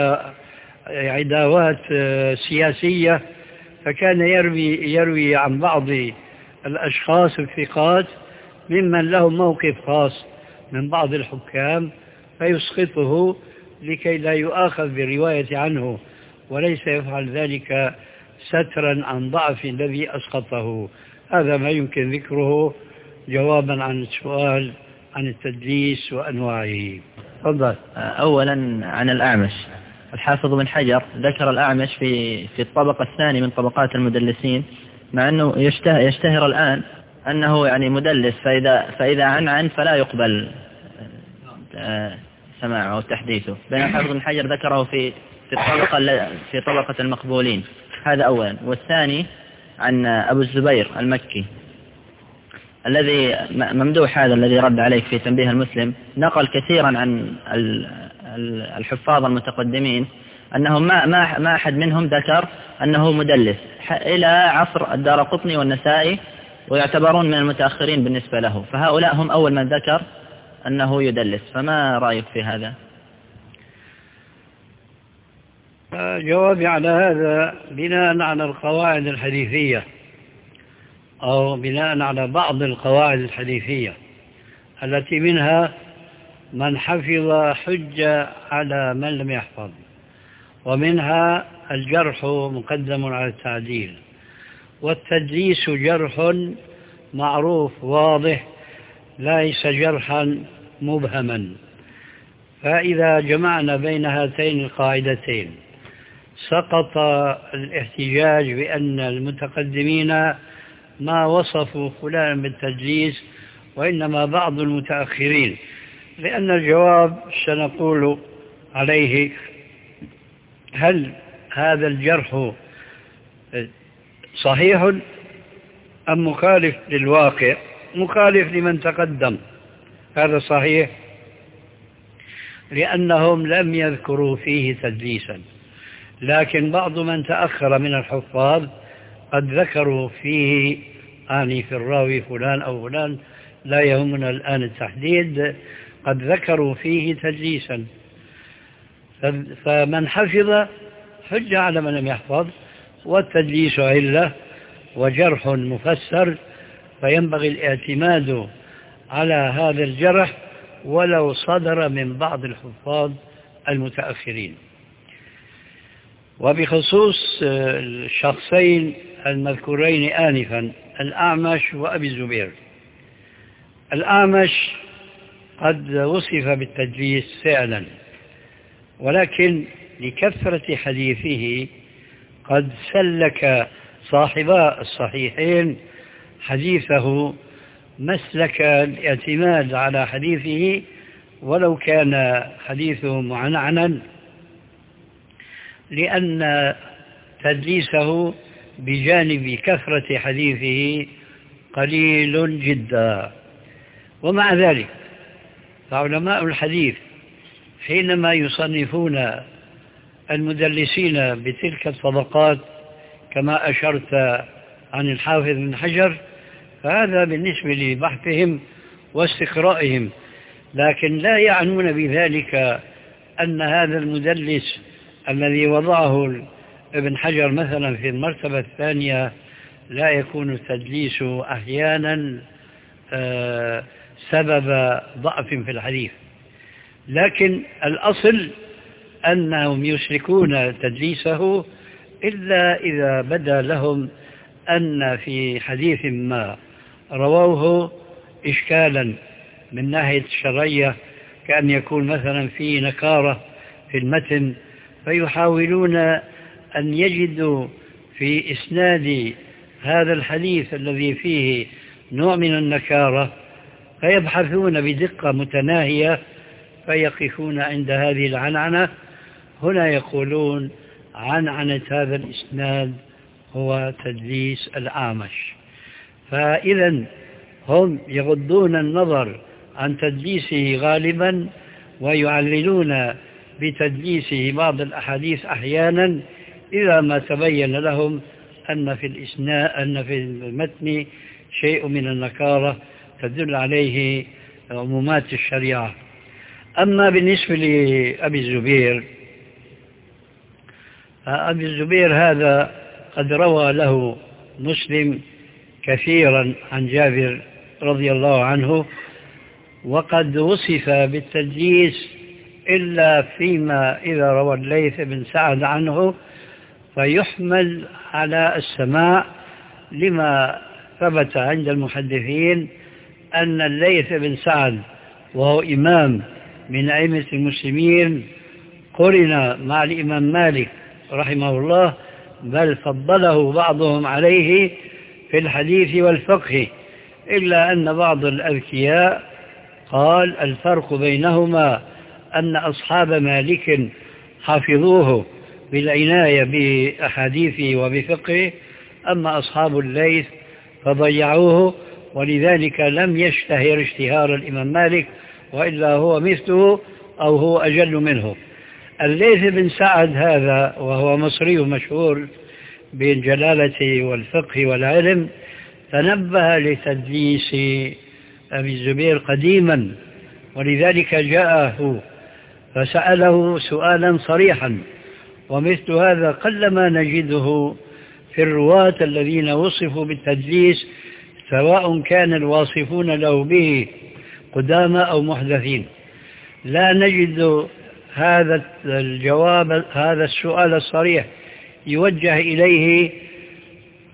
B: عداوات سياسية، فكان يروي, يروي عن بعض الأشخاص الثقات ممن لهم موقف خاص من بعض الحكام فيسقطه لكي لا يؤاخذ بالرواية عنه، وليس يفعل ذلك سترا عن ضعف الذي أسقطه. هذا ما يمكن ذكره جوابا عن السؤال عن التدليس وأنواعه. تفضل.
F: أولا عن الأعمش، الحافظ بن حجر ذكر الأعمش في في الطبقة الثانية من طبقات المدلسين، مع أنه يشتهر, يشتهر الآن أنه يعني مدلس، فإذا فإذا عن عن فلا يقبل سماعه أو تحديثه، بينما الحافظ بن حجر ذكره في في الطبقة في طبقة المقبولين. هذا أولا. والثاني عن أبو الزبير المكي الذي ممدوح، هذا الذي رد عليك في تنبيه المسلم، نقل كثيرا عن الحفاظ المتقدمين أنهم ما ما ما أحد منهم ذكر أنه مدلس إلى عصر الدارقطني والنسائي، ويعتبرون من المتأخرين بالنسبة له، فهؤلاء هم أول من ذكر أنه يدلس. فما رأيك في هذا؟
B: جوابي على هذا بناء على القواعد الحديثية، أو بناء على بعض القواعد الحديثية التي منها من حفظ حجة على من لم يحفظ، ومنها الجرح مقدم على التعديل، والتدليس جرح معروف واضح ليس جرحا مبهما. فإذا جمعنا بين هاتين القاعدتين سقط الاحتجاج بأن المتقدمين ما وصفوا فلان بالتدليس وإنما بعض المتأخرين، لأن الجواب سنقول عليه هل هذا الجرح صحيح أم مخالف للواقع؟ مخالف لمن تقدم، هذا صحيح، لأنهم لم يذكروا فيه تدليسا، لكن بعض من تأخر من الحفاظ قد ذكروا فيه آني في الراوي فلان أو فلان، لا يهمنا الآن التحديد، قد ذكروا فيه تدليسا. فمن حفظ حج على من لم يحفظ، والتدليس علة وجرح مفسر، فينبغي الاعتماد على هذا الجرح ولو صدر من بعض الحفاظ المتأخرين. وبخصوص الشخصين المذكورين آنفا الأعمش وأبي الزبير، الأعمش قد وصف بالتدليس فعلا، ولكن لكثرة حديثه قد سلك صاحبا الصحيحين حديثه مسلك الاعتماد على حديثه ولو كان حديثه معنعنا، لأن تدليسه بجانب كثرة حديثه قليل جدا. ومع ذلك فعلماء الحديث حينما يصنفون المدلسين بتلك الطبقات كما أشرت عن الحافظ بن حجر، فهذا بالنسبة لبحثهم واستقرائهم، لكن لا يعنون بذلك أن هذا المدلس الذي وضعه ابن حجر مثلا في المرتبة الثانية لا يكون التدليس أحيانا سبب ضعف في الحديث، لكن الأصل أنهم يشركون تدليسه إلا إذا بدا لهم أن في حديث ما رووه إشكالا من ناحية الشرعية، كأن يكون مثلا في نكارة في المتن، فيحاولون أن يجدوا في إسناد هذا الحديث الذي فيه نوع من النكارة، فيبحثون بدقة متناهية فيقفون عند هذه العنعنة. هنا يقولون عنعنة هذا الإسناد هو تدليس الأعمش. فإذا هم يغضون النظر عن تدليسه غالبا ويعللون بتدليسه بعض الأحاديث أحيانا إذا ما تبين لهم أن في الإسناد أن في المتن شيء من النكارة تدل عليه عمومات الشريعة. أما بالنسبة لأبي الزبير، أبي الزبير هذا قد روى له مسلم كثيرا عن جابر رضي الله عنه، وقد وصف بالتدليس إلا فيما إذا روى الليث بن سعد عنه فيحمل على السماع، لما ثبت عند المحدثين أن الليث بن سعد وهو إمام من أئمة المسلمين قرن مع الإمام مالك رحمه الله، بل فضله بعضهم عليه في الحديث والفقه، إلا أن بعض الأذكياء قال الفرق بينهما أن أصحاب مالك حفظوه بالعناية بأحاديثه وبفقه، أما أصحاب الليث فضيعوه، ولذلك لم يشتهر اشتهار الإمام مالك، وإلا هو مثله أو هو أجل منه. الليث بن سعد هذا وهو مصري مشهور بالجلالة والفقه والعلم، تنبه لتدليس أبي الزبير قديما، ولذلك جاءه فسأله سؤالا صريحا، ومثل هذا قلما نجده في الرواة الذين وصفوا بالتدليس، سواء كان الواصفون له به قدامى أو محدثين. لا نجد هذا الجواب هذا السؤال الصريح يوجه إليه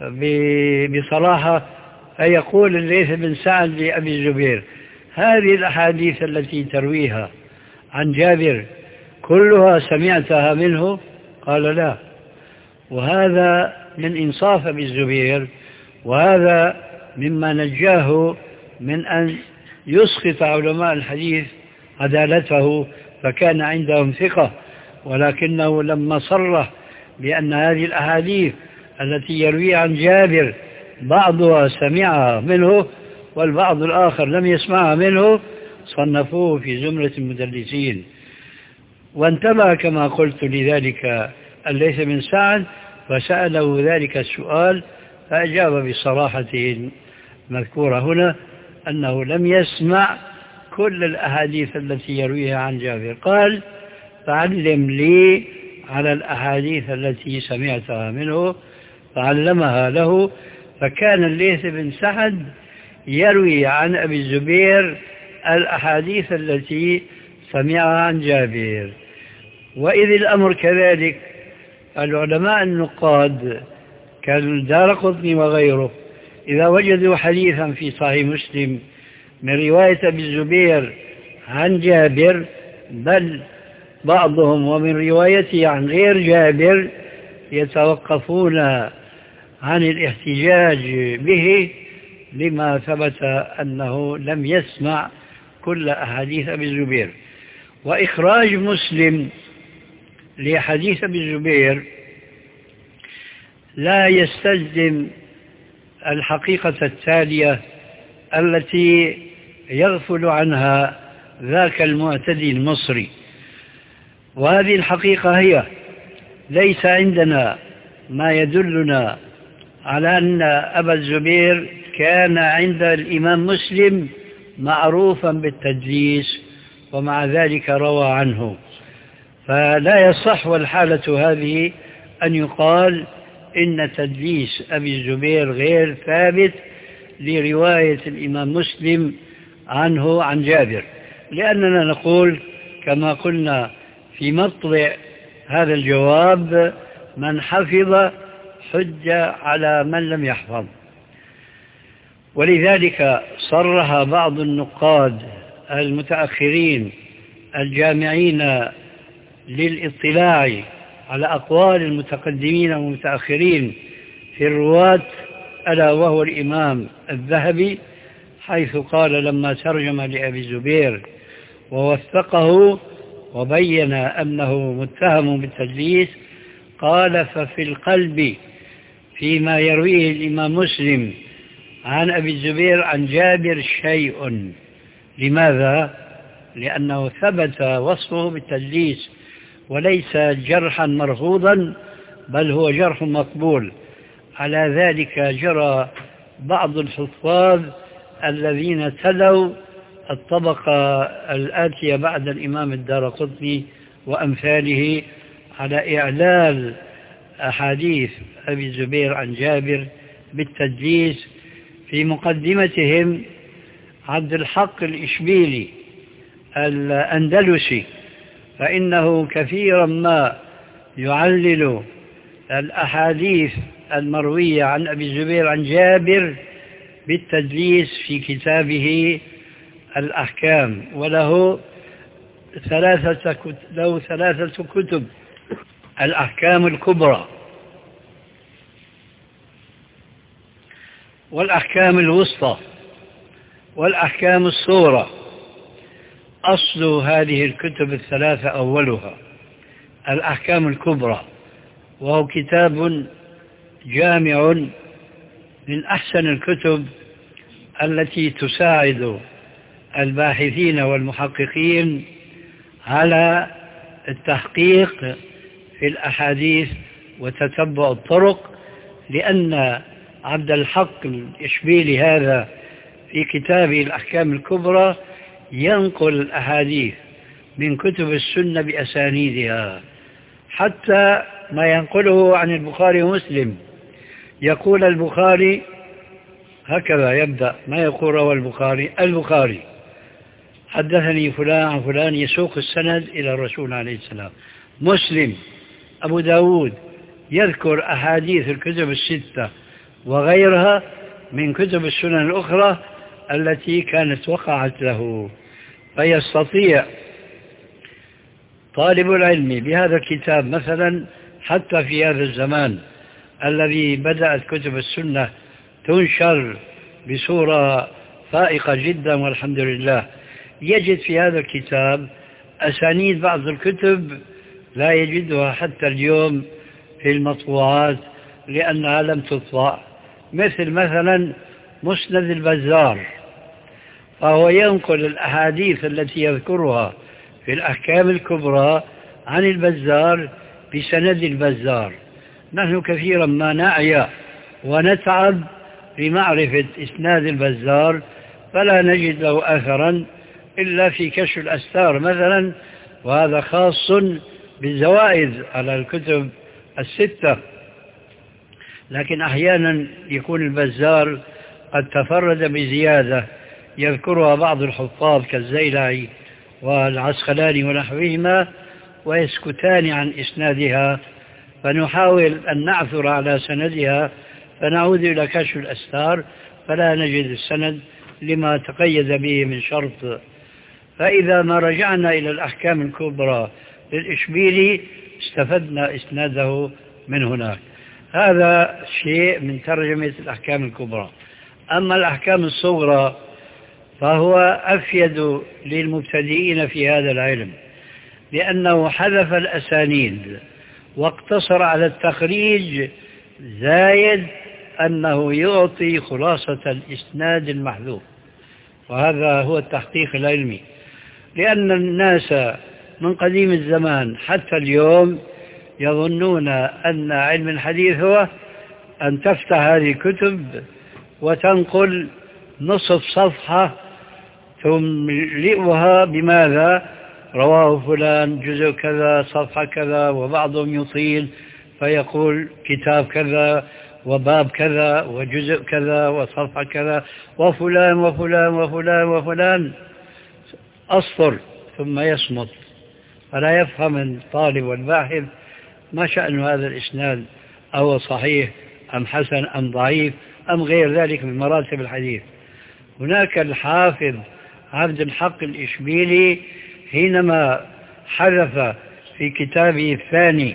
B: بصراحة فيقول الليث بن سعد لأبي الزبير: هذه الأحاديث التي ترويها عن جابر كلها سمعتها منه؟ قال: لا. وهذا من إنصاف أبي الزبير، وهذا مما نجاه من أن يسقط علماء الحديث عدالته، فكان عندهم ثقة، ولكنه لما صرح بأن هذه الأحاديث التي يروي عن جابر بعضها سمعها منه والبعض الآخر لم يسمعها منه، صنفوه في زمرة المدلسين. وانتبه كما قلت لذلك الليث بن سعد فسأله ذلك السؤال، فأجاب بصراحته المذكورة هنا أنه لم يسمع كل الأحاديث التي يرويها عن جابر. قال: فعلم لي على الأحاديث التي سمعتها منه، فعلمها له. فكان الليث بن سعد يروي عن أبي الزبير الأحاديث التي سمعها عن جابر. وإذ الأمر كذلك، العلماء النقاد كالدارقطني وغيره إذا وجدوا حديثا في صحيح مسلم من رواية أبي الزبير عن جابر، بل بعضهم ومن روايته عن غير جابر، يتوقفون عن الاحتجاج به لما ثبت أنه لم يسمع كل أحاديث أبي الزبير. وإخراج مسلم لحديث أبي الزبير لا يستلزم الحقيقة التالية التي يغفل عنها ذاك المعتدي المصري، وهذه الحقيقة هي: ليس عندنا ما يدلنا على أن أبا الزبير كان عند الإمام مسلم معروفا بالتدليس، ومع ذلك روى عنه. فلا يصح والحالة هذه أن يقال إن تدليس أبي الزبير غير ثابت لرواية الإمام مسلم عنه عن جابر، لأننا نقول كما قلنا في مطلع هذا الجواب: من حفظ حجة على من لم يحفظ. ولذلك صرح بعض النقاد المتأخرين الجامعين للاطلاع على أقوال المتقدمين والمتأخرين في الرواة، ألا وهو الإمام الذهبي، حيث قال لما ترجم لأبي الزبير ووثقه وبين أنه متهم بالتدليس، قال: ففي القلب فيما يرويه الإمام مسلم عن أبي الزبير عن جابر شيء. لماذا؟ لأنه ثبت وصفه بالتدليس، وليس جرحا مرفوضا، بل هو جرح مقبول. على ذلك جرى بعض الحفاظ الذين تلوا الطبقة الآتية بعد الإمام الدارقطني وأمثاله على إعلال أحاديث أبي الزبير عن جابر بالتدليس. في مقدمتهم عبد الحق الإشبيلي الأندلسي، فإنه كثيرا ما يعلل الأحاديث المروية عن أبي الزبير عن جابر بالتدليس في كتابه الأحكام، وله ثلاثة كتب, له ثلاثة كتب: الأحكام الكبرى، والأحكام الوسطى، والأحكام الصغرى. أصل هذه الكتب الثلاثة أولها الأحكام الكبرى، وهو كتاب جامع من أحسن الكتب التي تساعد الباحثين والمحققين على التحقيق في الأحاديث وتتبع الطرق، لأن عبد الحق الإشبيلي هذا في كتابه الأحكام الكبرى ينقل الأحاديث من كتب السنة بأسانيدها، حتى ما ينقله عن البخاري ومسلم. يقول البخاري هكذا يبدأ، ما يقول روى البخاري البخاري حدثني فلان عن فلان، يسوق السند إلى الرسول عليه السلام. مسلم أبو داود يذكر أحاديث الكتب الستة وغيرها من كتب السنن الأخرى التي كانت وقعت له. فيستطيع طالب العلم بهذا الكتاب مثلا حتى في هذا الزمان الذي بدأت كتب السنة تنشر بصورة فائقة جدا والحمد لله، يجد في هذا الكتاب أسانيد بعض الكتب لا يجدها حتى اليوم في المطبوعات لأنها لم تطبع، مثل مثلا مسند البزار، فهو ينقل الأحاديث التي يذكرها في الأحكام الكبرى عن البزار بسند البزار. نحن كثيرا ما نعيا ونتعب لمعرفة إسناد البزار فلا نجد له أثرا إلا في كشف الأستار مثلا، وهذا خاص بالزوائد على الكتب الستة. لكن أحيانا يكون البزار قد تفرد بزيادة يذكرها بعض الحفاظ كالزيلعي والعسقلاني ونحوهما ويسكتان عن إسنادها، فنحاول أن نعثر على سندها فنعود إلى كشف الأستار فلا نجد السند لما تقيد به من شرط. فإذا ما رجعنا إلى الأحكام الكبرى للإشبيلي استفدنا إسناده من هناك. هذا شيء من ترجمة الأحكام الكبرى. أما الأحكام الصغرى فهو أفيد للمبتدئين في هذا العلم، لأنه حذف الأسانيد واقتصر على التخريج، زايد أنه يعطي خلاصة الإسناد المحذوف، وهذا هو التحقيق العلمي. لأن الناس من قديم الزمان حتى اليوم يظنون أن علم الحديث هو أن تفتح هذه الكتب وتنقل نصف صفحة تملئها بماذا؟ رواه فلان جزء كذا صفحة كذا، وبعضهم يطيل فيقول كتاب كذا وباب كذا وجزء كذا وصفحة كذا وفلان وفلان وفلان وفلان، أسطر ثم يصمت فلا يفهم الطالب والباحث ما شأن هذا الإسناد، أو صحيح أم حسن أم ضعيف أم غير ذلك من مراتب الحديث. هناك الحافظ عبد الحق الإشبيلي حينما حذف في كتابه الثاني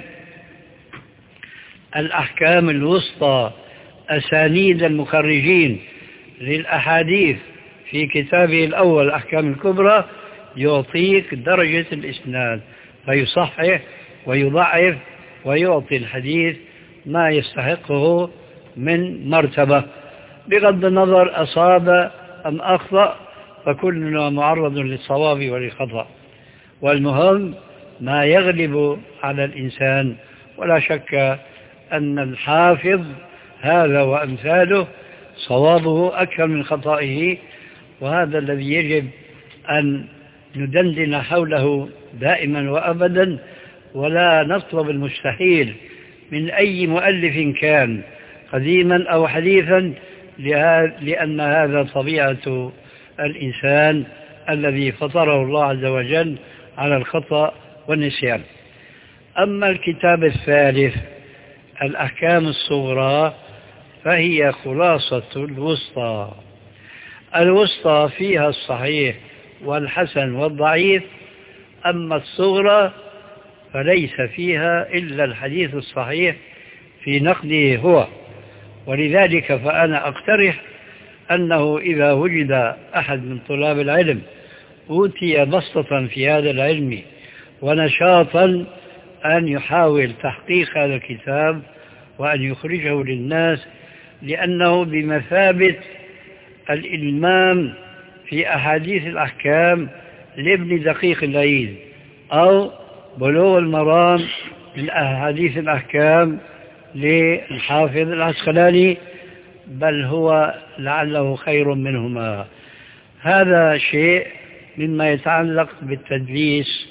B: الأحكام الوسطى أسانيد المخرجين للأحاديث في كتابه الأول الأحكام الكبرى، يعطيك درجة الإسناد فيصحح ويضعف ويعطي الحديث ما يستحقه من مرتبة، بغض النظر أصاب أم أخطأ فكلنا معرض للصواب وللخطأ، والمهم ما يغلب على الإنسان. ولا شك أن الحافظ هذا وأمثاله صوابه أكثر من خطئه، وهذا الذي يجب أن ندندن حوله دائما وأبدا، ولا نطلب المستحيل من أي مؤلف كان قديما أو حديثا، لأن هذا طبيعة الإنسان الذي فطره الله عز وجل على الخطأ والنسيان. أما الكتاب الثالث الأحكام الصغرى فهي خلاصة الوسطى. الوسطى فيها الصحيح والحسن والضعيف، أما الصغرى فليس فيها إلا الحديث الصحيح في نقده هو. ولذلك فأنا أقترح أنه إذا وجد أحد من طلاب العلم أوتي بسطة في هذا العلم ونشاطا أن يحاول تحقيق هذا الكتاب وأن يخرجه للناس، لأنه بمثابة الإلمام في أحاديث الأحكام لابن دقيق العيد، أو بلوغ المرام من أحاديث الأحكام للحافظ العسقلاني، بل هو لعله خير منهما. هذا شيء مما يتعلق بالتدليس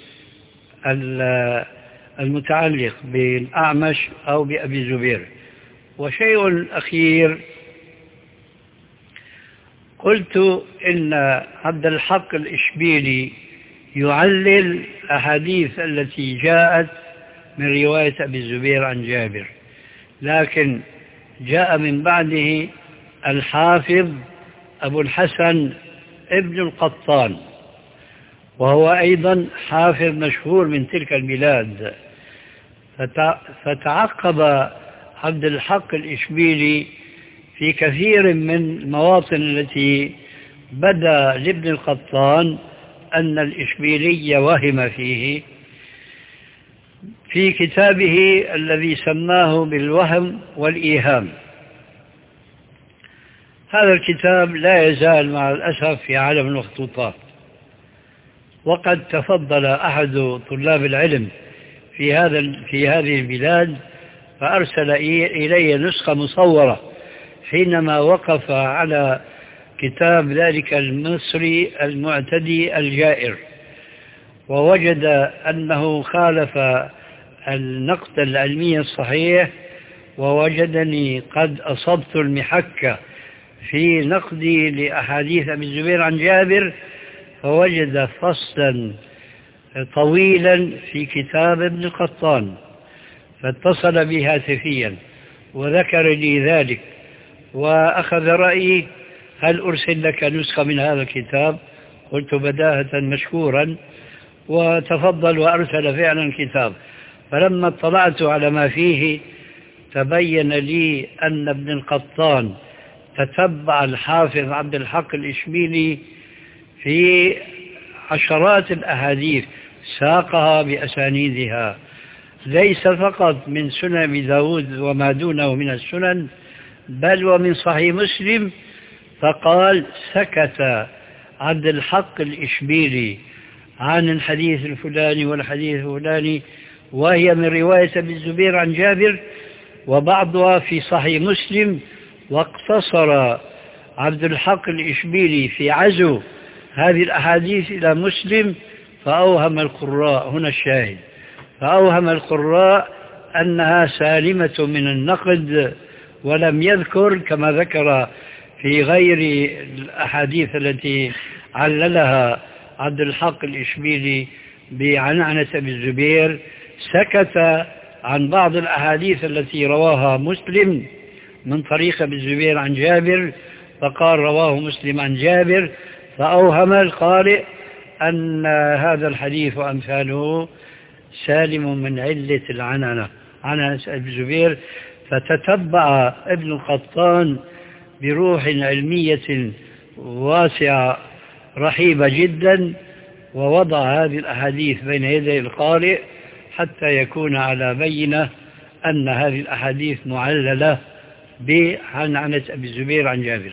B: المتعلق بالأعمش أو بأبي الزبير. وشيء أخير، قلت إن عبد الحق الإشبيلي يعلل أحاديث التي جاءت من رواية أبي الزبير عن جابر، لكن جاء من بعده الحافظ أبو الحسن ابن القطان، وهو أيضا حافظ مشهور من تلك البلاد. فتعقب عبد الحق الإشبيلي في كثير من المواطن التي بدا لابن القطان أن الإشبيلي وهم فيه، في كتابه الذي سماه بالوهم والإيهام. هذا الكتاب لا يزال مع الأسف في عالم المخطوطات، وقد تفضل أحد طلاب العلم في هذا في هذه البلاد فأرسل إلي نسخة مصورة حينما وقف على كتاب ذلك المصري المعتدي الجائر، ووجد أنه خالف النقد العلمي الصحيح، ووجدني قد أصبت المحكة في نقدي لأحاديث أبي الزبير عن جابر، فوجد فصلا طويلا في كتاب ابن القطان، فاتصل بي هاتفيا وذكر لي ذلك وأخذ رأيي هل أرسل لك نسخة من هذا الكتاب؟ قلت بداهة مشكورا، وتفضل وأرسل فعلا الكتاب. فلما اطلعت على ما فيه تبين لي أن ابن القطان تتبع الحافظ عبد الحق الإشبيلي في عشرات الأحاديث، ساقها بأسانيدها، ليس فقط من سنن أبي داود وما دونه من السنن، بل ومن صحيح مسلم. فقال سكت عبد الحق الإشبيلي عن الحديث الفلاني والحديث الفلاني، وهي من رواية أبي الزبير عن جابر وبعضها في صحيح مسلم، واقتصر عبد الحق الإشبيلي في عزو هذه الأحاديث إلى مسلم، فأوهم القراء، هنا الشاهد، فأوهم القراء أنها سالمة من النقد، ولم يذكر كما ذكر في غير الأحاديث التي عللها عبد الحق الإشبيلي بعنعنة أبي الزبير، سكت عن بعض الأحاديث التي رواها مسلم من طريق أبي الزبير عن جابر، فقال رواه مسلم عن جابر، فأوهم القارئ أن هذا الحديث وأمثاله سالم من علة العنعنة عنعنة أبي الزبير. فتتبع ابن القطان بروح علمية واسعة رحيبة جدا، ووضع هذه الأحاديث بين يدي القارئ حتى يكون على بينة أن هذه الأحاديث معللة بعنعنة أبي الزبير عن جابر.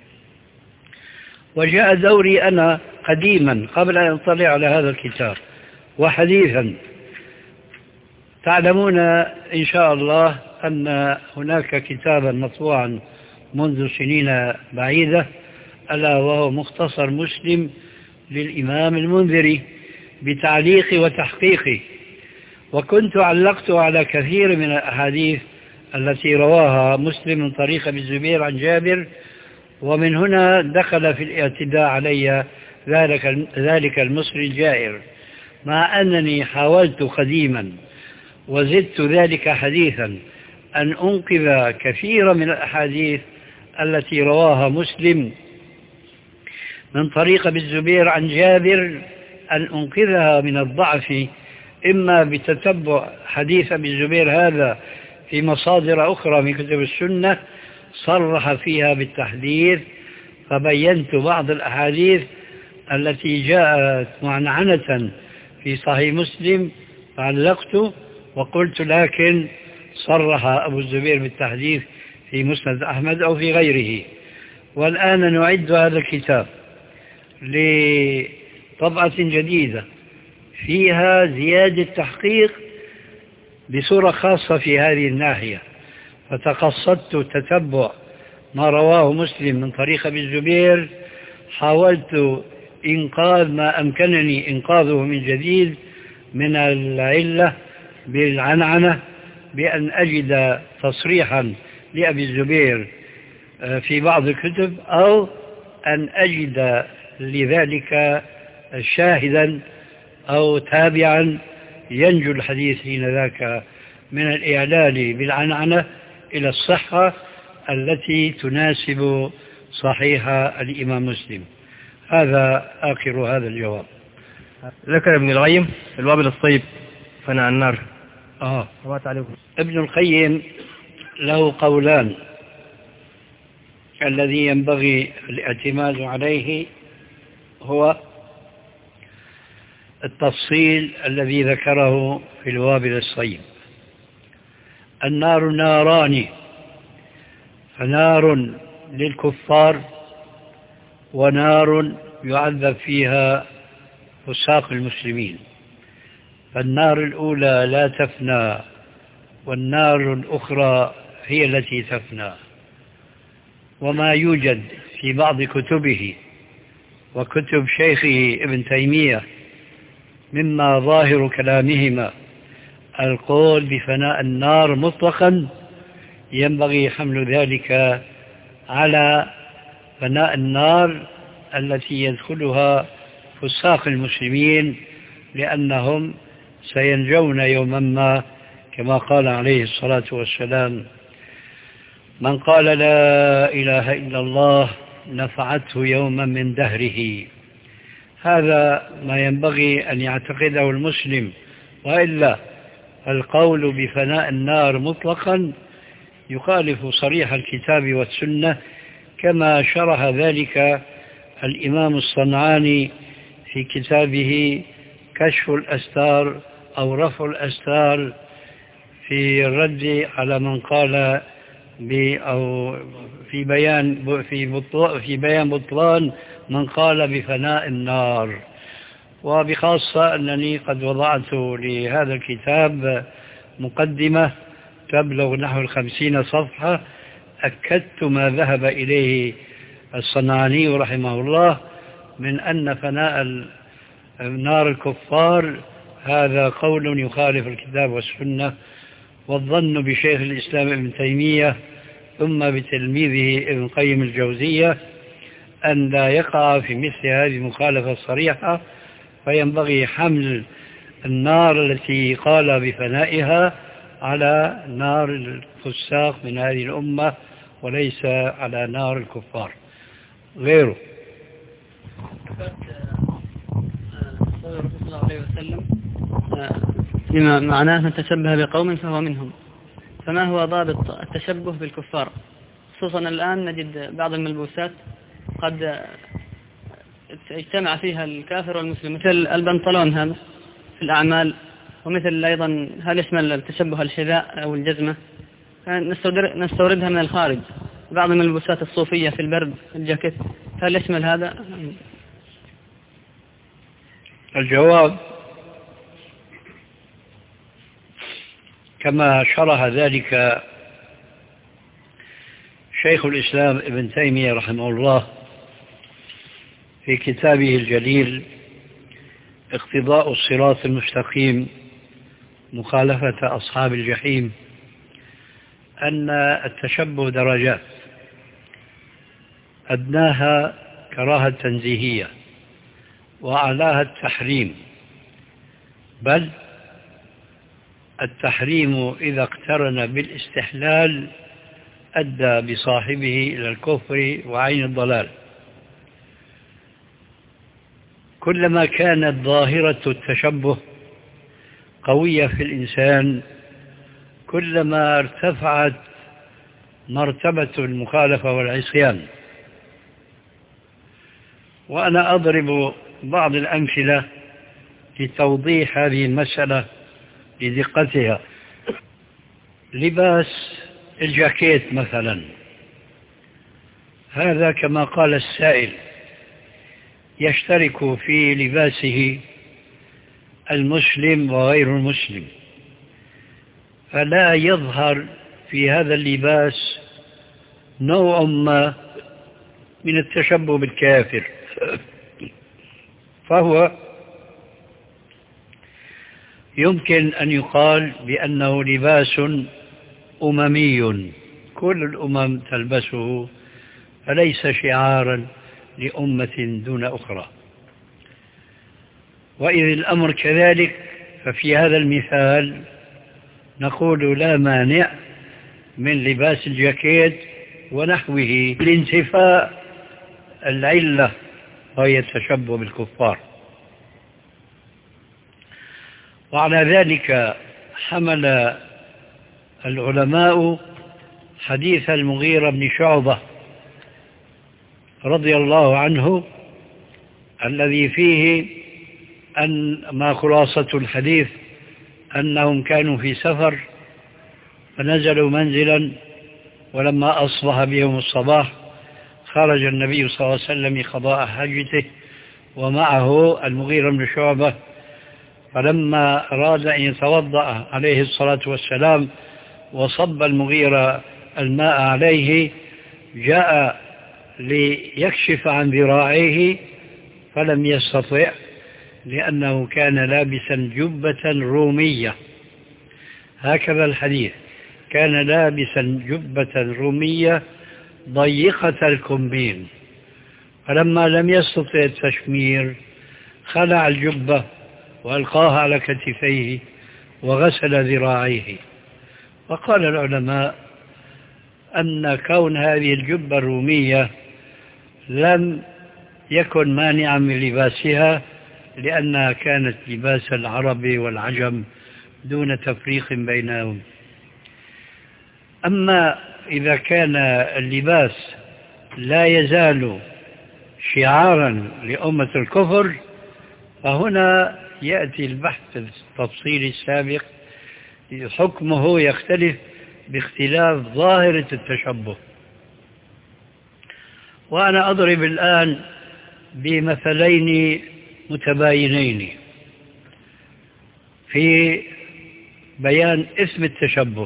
B: وجاء دوري أنا قديما قبل أن أطلع على هذا الكتاب وحديثا. تعلمون إن شاء الله أن هناك كتابا مطبوعا منذ سنين بعيدة، ألا وهو مختصر مسلم للإمام المنذري بتعليق وتحقيقه، وكنت علقت على كثير من الأحاديث التي رواها مسلم من طريق أبي الزبير عن جابر، ومن هنا دخل في الاعتداء علي ذلك ذلك المصري الجائر، مع أنني حاولت قديما وزدت ذلك حديثا أن أنقذ كثير من الأحاديث التي رواها مسلم من طريق أبي الزبير عن جابر، أن أنقذها من الضعف، إما بتتبع حديث أبي الزبير هذا في مصادر أخرى من كتب السنة صرح فيها بالتحديث، فبينت بعض الأحاديث التي جاءت معنعنة في صحيح مسلم فعلقت وقلت لكن صرح أبو الزبير بالتحديث في مسند أحمد أو في غيره. والآن نعد هذا الكتاب لطبعة جديدة فيها زيادة تحقيق بصورة خاصة في هذه الناحية، فتقصدت تتبع ما رواه مسلم من طريق أبي الزبير، حاولت إنقاذ ما أمكنني إنقاذه من جديد من العلة بالعنعنة، بأن أجد تصريحا لأبي الزبير في بعض الكتب، أو أن أجد لذلك شاهدا أو تابعا ينجو الحديث حين ذاك من الإعلال بالعنعنة إلى الصحة، التي تناسب صحيح الإمام مسلم. هذا آخر هذا الجواب.
G: ذكر ابن القيم الوابل الصيب فناء النار.
B: آه.
G: وما تعليقكم؟
B: ابن القيم له قولان، الذي ينبغي الاعتماد عليه هو التفصيل الذي ذكره في الوابل الصيب. النار ناران، فنار للكفار ونار يعذب فيها فساق المسلمين. فالنار الأولى لا تفنى، والنار الأخرى هي التي تفنى. وما يوجد في بعض كتبه وكتب شيخه ابن تيمية مما ظاهر كلامهما القول بفناء النار مطلقا، ينبغي حمل ذلك على فناء النار التي يدخلها فساق المسلمين، لأنهم سينجون يوما ما، كما قال عليه الصلاة والسلام: من قال لا إله إلا الله نفعته يوما من دهره. هذا ما ينبغي أن يعتقده المسلم، وإلا القول بفناء النار مطلقا يخالف صريح الكتاب والسنة، كما شرح ذلك الإمام الصنعاني في كتابه كشف الأستار أو رفع الأستار في الرد على من قال أو في بيان في بطلان في بيان بطلان من قال بفناء النار. وبخاصة أنني قد وضعت لهذا الكتاب مقدمة تبلغ نحو الخمسين صفحة، أكدت ما ذهب إليه الصنعاني رحمه الله من أن فناء نار الكفار هذا قول يخالف الكتاب والسنة، والظن بشيخ الإسلام ابن تيمية ثم بتلميذه ابن قيم الجوزية أن لا يقع في مثل هذه المخالفة الصريحة، فينبغي حمل النار التي قال بفنائها على نار الفساق من هذه الأمة وليس على نار الكفار غيره.
D: صلى الله عليه وسلم بما معناه من تشبه بقوم فهو منهم. فما هو ضابط التشبه بالكفار؟ خصوصا الآن نجد بعض الملبوسات قد اجتمع فيها الكافر والمسلم، مثل البنطلون هذا في الأعمال، ومثل أيضا هل يشمل التشبه الحذاء أو الجزمة، نستوردها من الخارج. بعض الملبوسات الصوفية في البرد الجاكيت، هل يشمل هذا؟
B: الجواب كما شرح ذلك شيخ الإسلام ابن تيمية رحمه الله في كتابه الجليل اقتضاء الصراط المستقيم مخالفة أصحاب الجحيم، أن التشبه درجات، أدناها كراهة تنزيهية وأعلاها التحريم، بل التحريم إذا اقترن بالاستحلال أدى بصاحبه إلى الكفر وعين الضلال. كلما كانت ظاهرة التشبه قوية في الإنسان كلما ارتفعت مرتبة المخالفة والعصيان. وأنا أضرب بعض الأمثلة لتوضيح هذه المسألة لدقتها. لباس الجاكيت مثلا، هذا كما قال السائل يشترك في لباسه المسلم وغير المسلم، فلا يظهر في هذا اللباس نوع ما من التشبه بالكافر، فهو يمكن أن يقال بأنه لباس أممي كل الأمم تلبسه، فليس شعارا لأمة دون أخرى. وإذ الأمر كذلك ففي هذا المثال نقول لا مانع من لباس الجاكيت ونحوه لانتفاء العلة وهي التشبه بالكفار. وعلى ذلك حمل العلماء حديث المغيرة بن شعبة رضي الله عنه الذي فيه أن ما خلاصة الحديث أنهم كانوا في سفر فنزلوا منزلا، ولما أصبح بهم الصباح خرج النبي صلى الله عليه وسلم لقضاء حاجته ومعه المغيرة بن شعبة، فلما أراد أن يتوضأ عليه الصلاة والسلام وصب المغيرة الماء عليه جاء ليكشف عن ذراعيه فلم يستطع، لأنه كان لابسا جبة رومية. هكذا الحديث، كان لابسا جبة رومية ضيقة الكمين، فلما لم يستطع التشمير خلع الجبة وألقاها على كتفيه وغسل ذراعيه. وقال العلماء أن كون هذه الجبة الرومية لم يكن مانعا من لباسها، لأنها كانت لباس العرب والعجم دون تفريق بينهم. أما إذا كان اللباس لا يزال شعارا لأمة الكفر فهنا يأتي البحث التفصيلي السابق، حكمه يختلف باختلاف ظاهرة التشبه. وأنا أضرب الآن بمثلين متباينين في بيان اسم التشبه.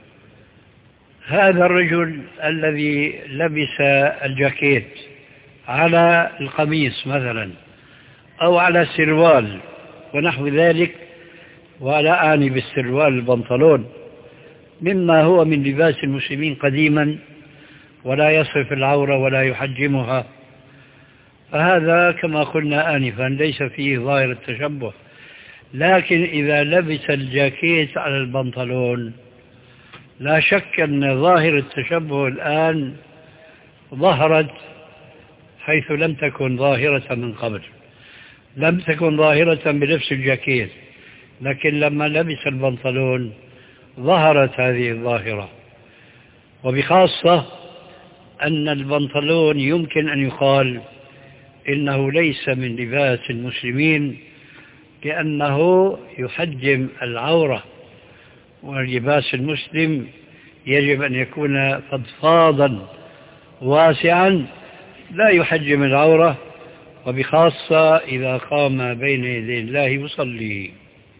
B: هذا الرجل الذي لبس الجاكيت على القميص مثلا أو على السروال ونحو ذلك، ولا أعني بالسروال البنطلون، مما هو من لباس المسلمين قديما ولا يصف العورة ولا يحجمها، فهذا كما قلنا آنفا ليس فيه ظاهر التشبه. لكن إذا لبس الجاكيت على البنطلون لا شك أن ظاهر التشبه الآن ظهرت حيث لم تكن ظاهرة من قبل. لم تكن ظاهرة بلبس الجاكيت، لكن لما لبس البنطلون ظهرت هذه الظاهرة. وبخاصة أن البنطلون يمكن أن يقال إنه ليس من لباس المسلمين، لأنه يحجم العورة، ولباس المسلم يجب أن يكون فضفاضا واسعا لا يحجم العورة، وبخاصة إذا قام بين يدي الله يصلي.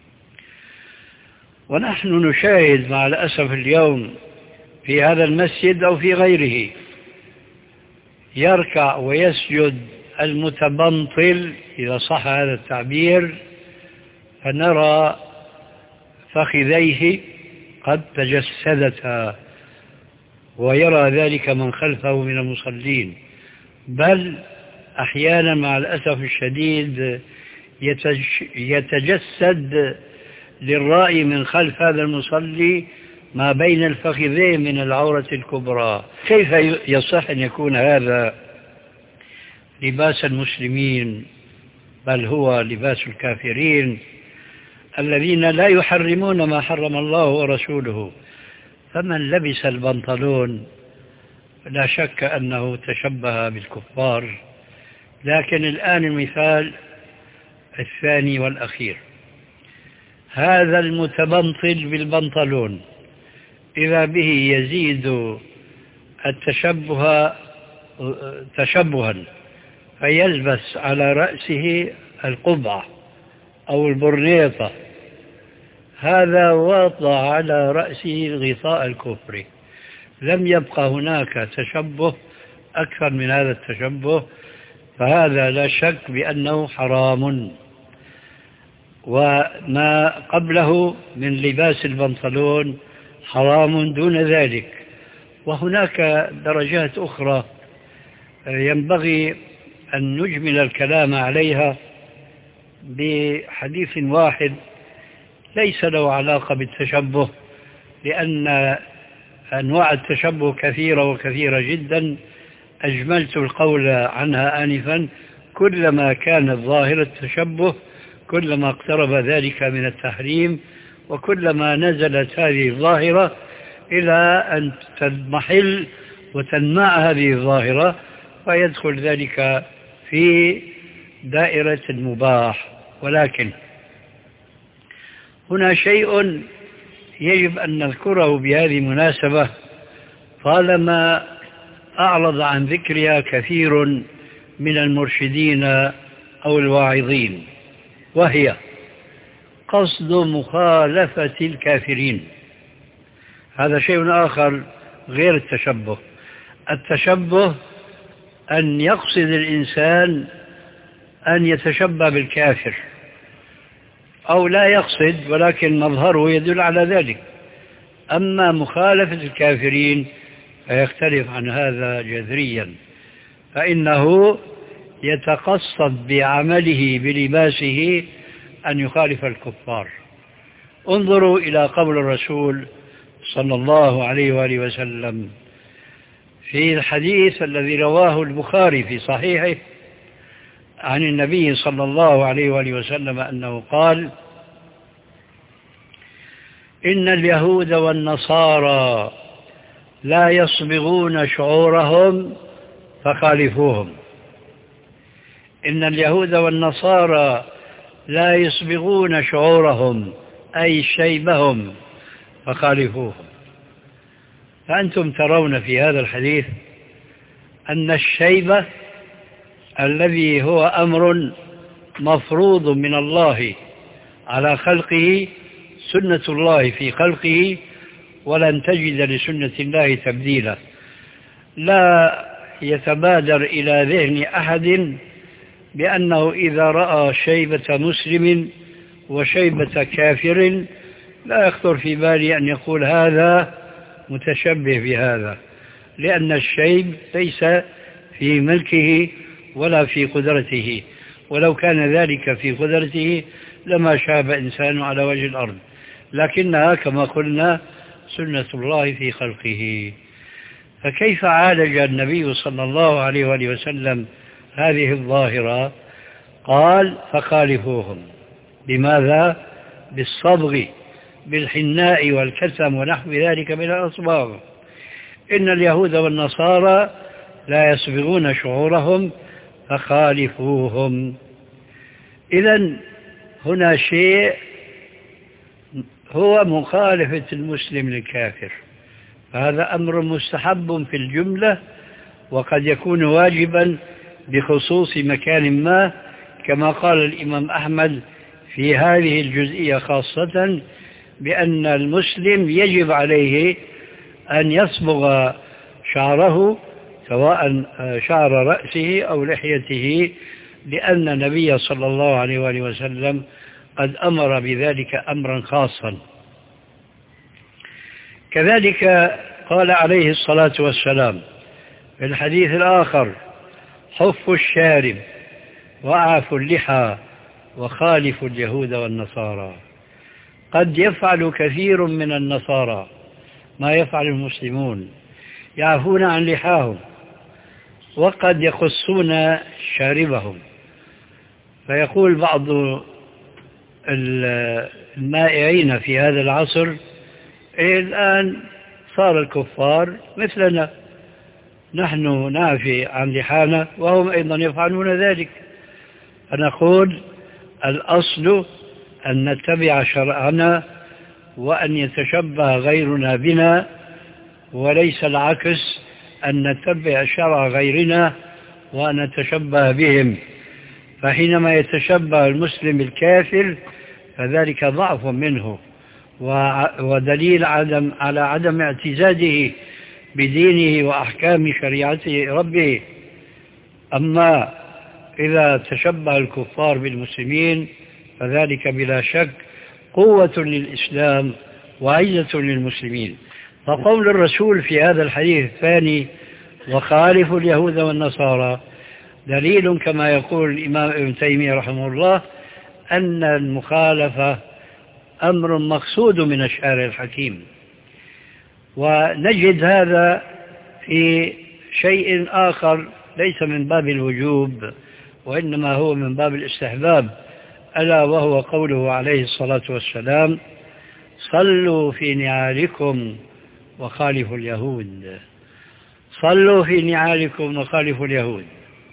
B: ونحن نشاهد مع الأسف اليوم في هذا المسجد أو في غيره يركع ويسجد المتبنطل إذا صح هذا التعبير، فنرى فخذيه قد تجسدتا، ويرى ذلك من خلفه من المصلين، بل أحيانا مع الأسف الشديد يتجسد للرأي من خلف هذا المصلي ما بين الفخذين من العورة الكبرى. كيف يصح أن يكون هذا لباس المسلمين، بل هو لباس الكافرين الذين لا يحرمون ما حرم الله ورسوله؟ فمن لبس البنطلون لا شك أنه تشبه بالكفار. لكن الآن المثال الثاني والأخير، هذا المتبنطل بالبنطلون إذا به يزيد التشبه تشبها فيلبس على رأسه القبعة أو البرنيطة، هذا وضع على رأسه الغطاء الكفري. لم يبقى هناك تشبه أكثر من هذا التشبه، فهذا لا شك بأنه حرام. وما قبله من لباس البنطلون حرام دون ذلك. وهناك درجات أخرى ينبغي أن نجمل الكلام عليها بحديث واحد ليس له علاقة بالتشبه، لأن أنواع التشبه كثيرة وكثيرة جدا، أجملت القول عنها آنفا. كلما كانت ظاهرة التشبه كلما اقترب ذلك من التحريم، وكلما نزلت هذه الظاهرة إلى أن تضمحل وتنمع هذه الظاهرة، فيدخل ذلك في دائرة المباح. ولكن هنا شيء يجب أن نذكره بهذه المناسبة طالما أعرض عن ذكرها كثير من المرشدين أو الواعظين، وهي قصد مخالفة الكافرين. هذا شيء آخر غير التشبه. التشبه أن يقصد الإنسان أن يتشبه بالكافر، أو لا يقصد ولكن مظهره يدل على ذلك. أما مخالفة الكافرين فيختلف عن هذا جذريا، فإنه يتقصد بعمله بلباسه أن يخالف الكفار. انظروا إلى قول الرسول صلى الله عليه وآله وسلم في الحديث الذي رواه البخاري في صحيحه عن النبي صلى الله عليه وآله وسلم أنه قال: إن اليهود والنصارى لا يصبغون شعورهم فخالفوهم. إن اليهود والنصارى لا يصبغون شعورهم أي شيبهم فخالفوهم. فأنتم ترون في هذا الحديث أن الشيبة الذي هو أمر مفروض من الله على خلقه، سنة الله في خلقه، ولن تجد لسنة الله تبديلا. لا يتبادر إلى ذهن أحد بأنه إذا رأى شيبة مسلم وشيبة كافر لا يخطر في بالي أن يقول هذا متشبه بهذا، لأن الشيب ليس في ملكه ولا في قدرته، ولو كان ذلك في قدرته لما شاب إنسان على وجه الأرض، لكنها كما قلنا سنة الله في خلقه. فكيف عالج النبي صلى الله عليه وآله وسلم هذه الظاهرة؟ قال: فخالفوهم. بماذا؟ بالصبغ، بالحناء والكتم ونحو ذلك من الأصباغ. إن اليهود والنصارى لا يصبغون شعورهم فخالفوهم. إذن هنا شيء هو مخالفة المسلم للكافر، فهذا أمر مستحب في الجملة، وقد يكون واجبا بخصوص مكان ما، كما قال الإمام أحمد في هذه الجزئية خاصة بأن المسلم يجب عليه أن يصبغ شعره سواء شعر رأسه أو لحيته، لأن النبي صلى الله عليه وآله وسلم قد أمر بذلك أمرا خاصا. كذلك قال عليه الصلاة والسلام في الحديث الآخر: حف الشارب وأعف اللحى وخالف اليهود والنصارى. قد يفعل كثير من النصارى ما يفعل المسلمون، يعفون عن لحاهم وقد يخصون شاربهم. فيقول بعض المائعين في هذا العصر: إيه الآن صار الكفار مثلنا، نحن نعفي عن لحانا وهم أيضا يفعلون ذلك. فنقول الأصل أن نتبع شرعنا وأن يتشبه غيرنا بنا، وليس العكس، أن نتبع شرع غيرنا وأن نتشبه بهم. فحينما يتشبه المسلم الكافر فذلك ضعف منه ودليل عدم على عدم اعتزازه بدينه وأحكام شريعته ربه. أما إذا تشبه الكفار بالمسلمين فذلك بلا شك قوة للإسلام وعزة للمسلمين. فقول الرسول في هذا الحديث الثاني: وخالف اليهود والنصارى، دليل كما يقول الإمام ابن تيمية رحمه الله أن المخالفة أمر مقصود من الشارع الحكيم. ونجد هذا في شيء آخر ليس من باب الوجوب وإنما هو من باب الاستحباب، ألا وهو قوله عليه الصلاة والسلام: صلوا في نعالكم وخالفوا اليهود. صلوا في نعالكم وخالفوا اليهود،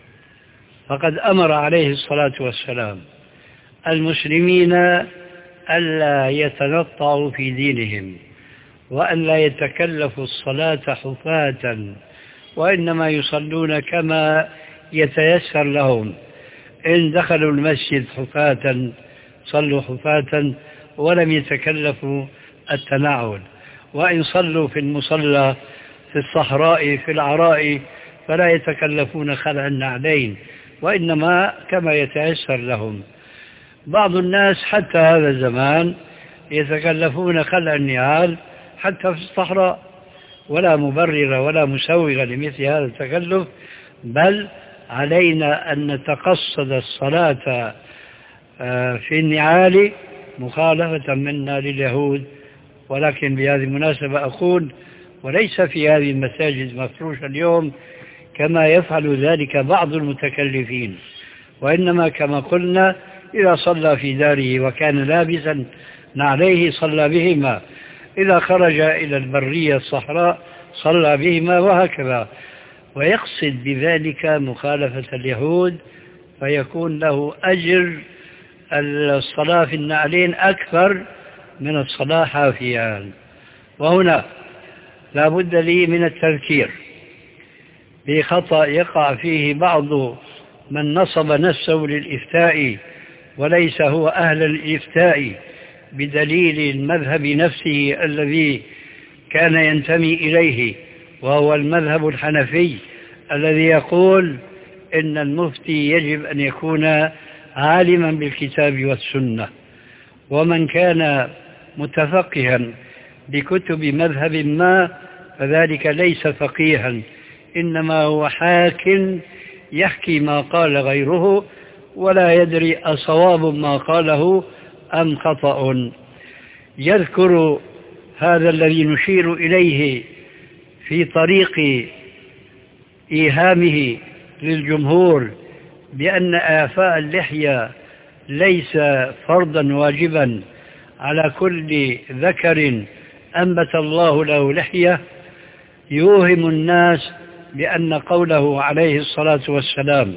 B: فقد أمر عليه الصلاة والسلام المسلمين ألا يتنطعوا في دينهم وأن لا يتكلفوا الصلاة حفاة، وإنما يصلون كما يتيسر لهم. إن دخلوا المسجد حفاة صلوا حفاة ولم يتكلفوا التنعل، وإن صلوا في المصلى في الصحراء في العراء فلا يتكلفون خلع النعلين، وإنما كما يتيسر لهم. بعض الناس حتى هذا الزمان يتكلفون خلع النعال حتى في الصحراء، ولا مبرر ولا مسوغ لمثل هذا التكلف، بل علينا أن نتقصد الصلاة في النعال مخالفة منا لليهود. ولكن بهذه المناسبة أقول، وليس في هذه المساجد مفروشة اليوم كما يفعل ذلك بعض المتكلفين، وإنما كما قلنا إذا صلى في داره وكان لابسا نعليه صلى بهما، إذا خرج إلى البرية الصحراء صلى بهما، وهكذا. ويقصد بذلك مخالفة اليهود، فيكون له أجر الصلاة في النعلين أكثر من الصلاة حافيا. وهنا لا بد لي من التذكير بخطأ يقع فيه بعض من نصب نفسه للإفتاء وليس هو أهل الإفتاء بدليل المذهب نفسه الذي كان ينتمي إليه، وهو المذهب الحنفي الذي يقول إن المفتي يجب أن يكون عالما بالكتاب والسنة. ومن كان متفقها بكتب مذهب ما فذلك ليس فقيها، إنما هو حاك يحكي ما قال غيره ولا يدري أصواب ما قاله أم خطأ. يذكر هذا الذي نشير إليه في طريق إيهامه للجمهور بأن إعفاء اللحية ليس فرضا واجبا على كل ذكر أنبت الله له لحية، يوهم الناس بأن قوله عليه الصلاة والسلام: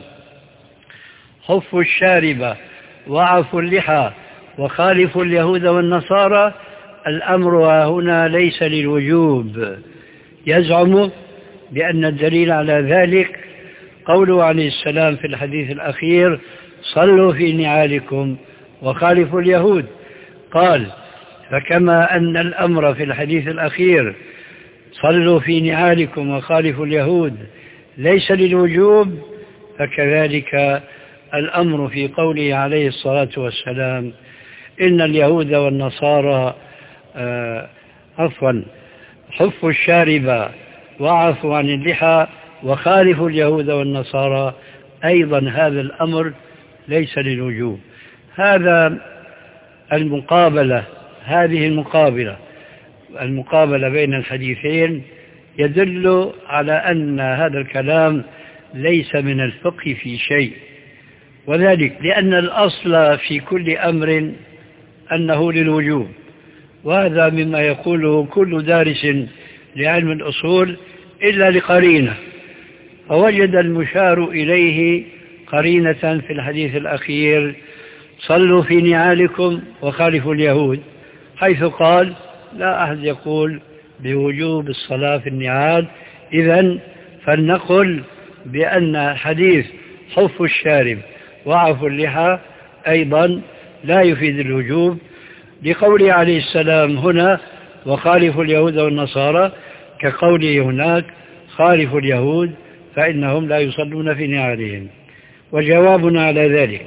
B: حفوا الشارب وعفوا اللحى وخالفوا اليهود والنصارى، الأمر هنا ليس للوجوب. يزعم بأن الدليل على ذلك قوله عليه السلام في الحديث الأخير: صلوا في نعالكم وخالفوا اليهود. قال: فكما أن الأمر في الحديث الأخير صلوا في نعالكم وخالفوا اليهود ليس للوجوب، فكذلك الأمر في قوله عليه الصلاة والسلام: إن اليهود والنصارى آه عفوا حفوا الشارب وعفوا عن اللحى وخالفوا اليهود والنصارى، أيضا هذا الأمر ليس للوجوب. هذا المقابلة هذه المقابلة المقابلة بين الحديثين يدل على أن هذا الكلام ليس من الفقه في شيء، وذلك لأن الأصل في كل أمر أنه للوجوب، وهذا مما يقوله كل دارس لعلم الأصول إلا لقرينة، فوجد المشار إليه قرينة في الحديث الأخير: صلوا في نعالكم وخالفوا اليهود، حيث قال: لا أحد يقول بوجوب الصلاة في النعال. إذن فلنقل بأن حديث حفوا الشارب وعفوا اللحى أيضا لا يفيد الوجوب، لقوله عليه السلام هنا: وخالفوا اليهود والنصارى، كقوله هناك: خالفوا اليهود فإنهم لا يصلون في نعالهم. وجوابنا على ذلك: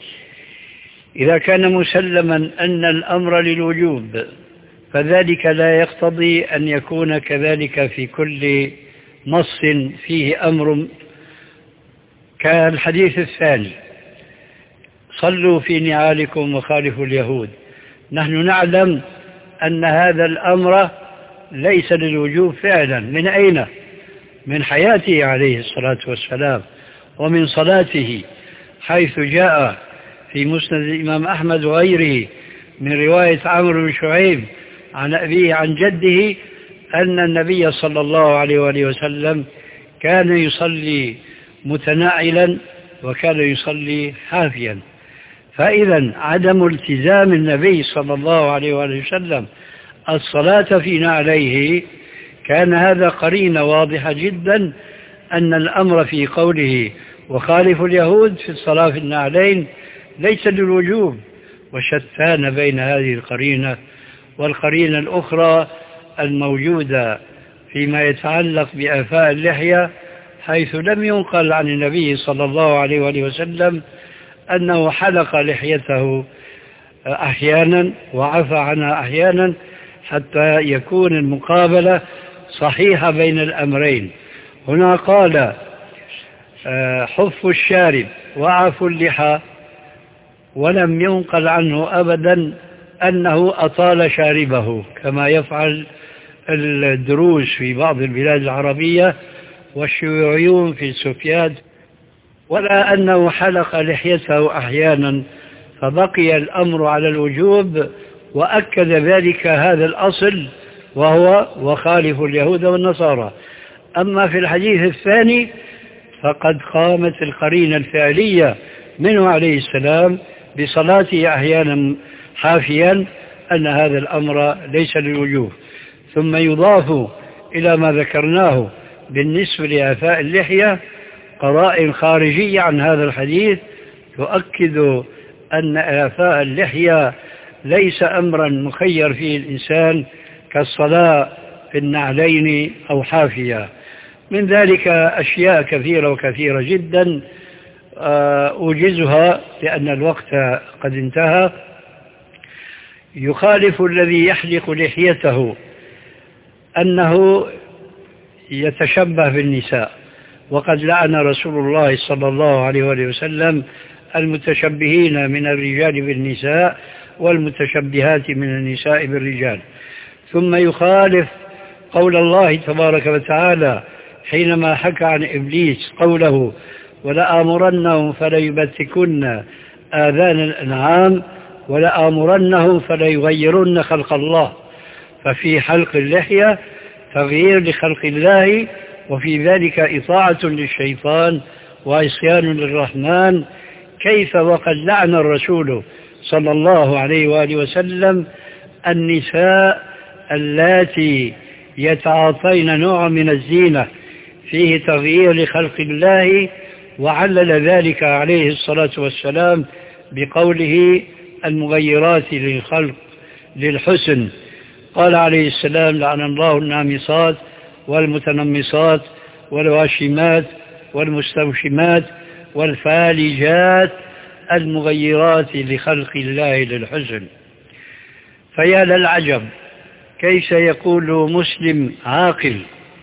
B: إذا كان مسلما أن الأمر للوجوب فذلك لا يقتضي أن يكون كذلك في كل نص فيه أمر، كالحديث الثاني: صلوا في نعالكم وخالفوا اليهود. نحن نعلم أن هذا الأمر ليس للوجوب فعلا. من أين؟ من حياته عليه الصلاة والسلام ومن صلاته، حيث جاء في مسند الإمام أحمد وغيره من رواية عمرو بن شعيب عن أبيه عن جده أن النبي صلى الله عليه وآله وسلم كان يصلي متناعلا وكان يصلي حافيا. فإذا عدم التزام النبي صلى الله عليه وآله وسلم الصلاة في نعليه كان هذا قرينة واضحة جدا أن الأمر في قوله وخالف اليهود في الصلاة في النعلين ليس للوجوب. وشتان بين هذه القرينة والقرينة الأخرى الموجودة فيما يتعلق بآفاء اللحية، حيث لم ينقل عن النبي صلى الله عليه وآله وسلم أنه حلق لحيته أحيانا وعفى عنها أحيانا، حتى يكون المقابلة صحيحة بين الأمرين. هنا قال حف الشارب وعفو اللحى، ولم ينقل عنه أبدا أنه أطال شاربه كما يفعل الدروز في بعض البلاد العربية والشيوعيون في السوفيات، ولا أنه حلق لحيته أحيانا، فبقي الأمر على الوجوب. وأكد ذلك هذا الأصل وهو وخالف اليهود والنصارى. أما في الحديث الثاني فقد قامت القرينة الفعلية منه عليه السلام بصلاته أحيانا حافيا أن هذا الأمر ليس للوجوب. ثم يضاف إلى ما ذكرناه بالنسبة لآفاء اللحية قرائن خارجية عن هذا الحديث تؤكد أن آفاء اللحية ليس أمرا مخير فيه الإنسان كالصلاة في النعلين أو حافية. من ذلك أشياء كثيرة وكثيرة جدا أوجزها لأن الوقت قد انتهى. يخالف الذي يحلق لحيته أنه يتشبه بالنساء، وقد لعن رسول الله صلى الله عليه وآله وسلم المتشبهين من الرجال بالنساء والمتشبهات من النساء بالرجال. ثم يخالف قول الله تبارك وتعالى حينما حكى عن إبليس قوله ولآمرنهم فليبتكن آذان الأنعام ولآمرنهم فليغيرن خلق الله. ففي حلق اللحية تغيير لخلق الله، وفي ذلك إطاعة للشيطان وعصيان للرحمن. كيف وقد لعن الرسول صلى الله عليه وآله وسلم النساء اللاتي يتعاطين نوع من الزينة فيه تغيير لخلق الله، وعلل ذلك عليه الصلاة والسلام بقوله المغيرات للخلق للحسن. قال عليه السلام لعن الله النامصات والمتنمصات والواشمات والمستوشمات والفالجات المغيرات لخلق الله للحسن. فيا للعجب كيف يقول مسلم عاقل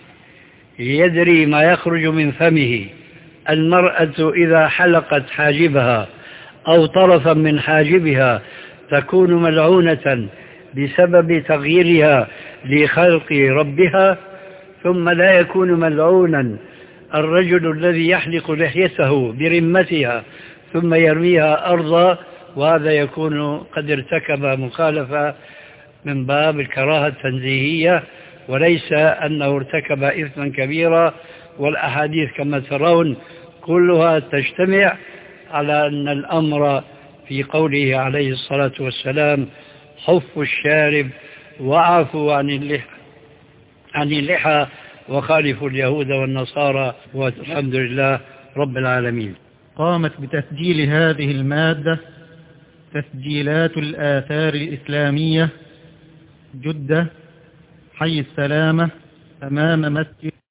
B: يدري ما يخرج من فمه المرأة إذا حلقت حاجبها أو طرفا من حاجبها تكون ملعونة بسبب تغييرها لخلق ربها، ثم لا يكون ملعونا الرجل الذي يحلق لحيته برمتها ثم يرميها أرضا، وهذا يكون قد ارتكب مخالفة من باب الكراهة التنزيهية وليس أنه ارتكب إثما كبيرا. والأحاديث كما ترون كلها تجتمع على أن الأمر في قوله عليه الصلاة والسلام حف الشارب وعفوا عن اللحى عن اللحى وخالفوا اليهود والنصارى، والحمد لله رب العالمين.
A: قامت بتسجيل هذه المادة تسجيلات الآثار الإسلامية، جدة، حي السلامة، أمام مسجد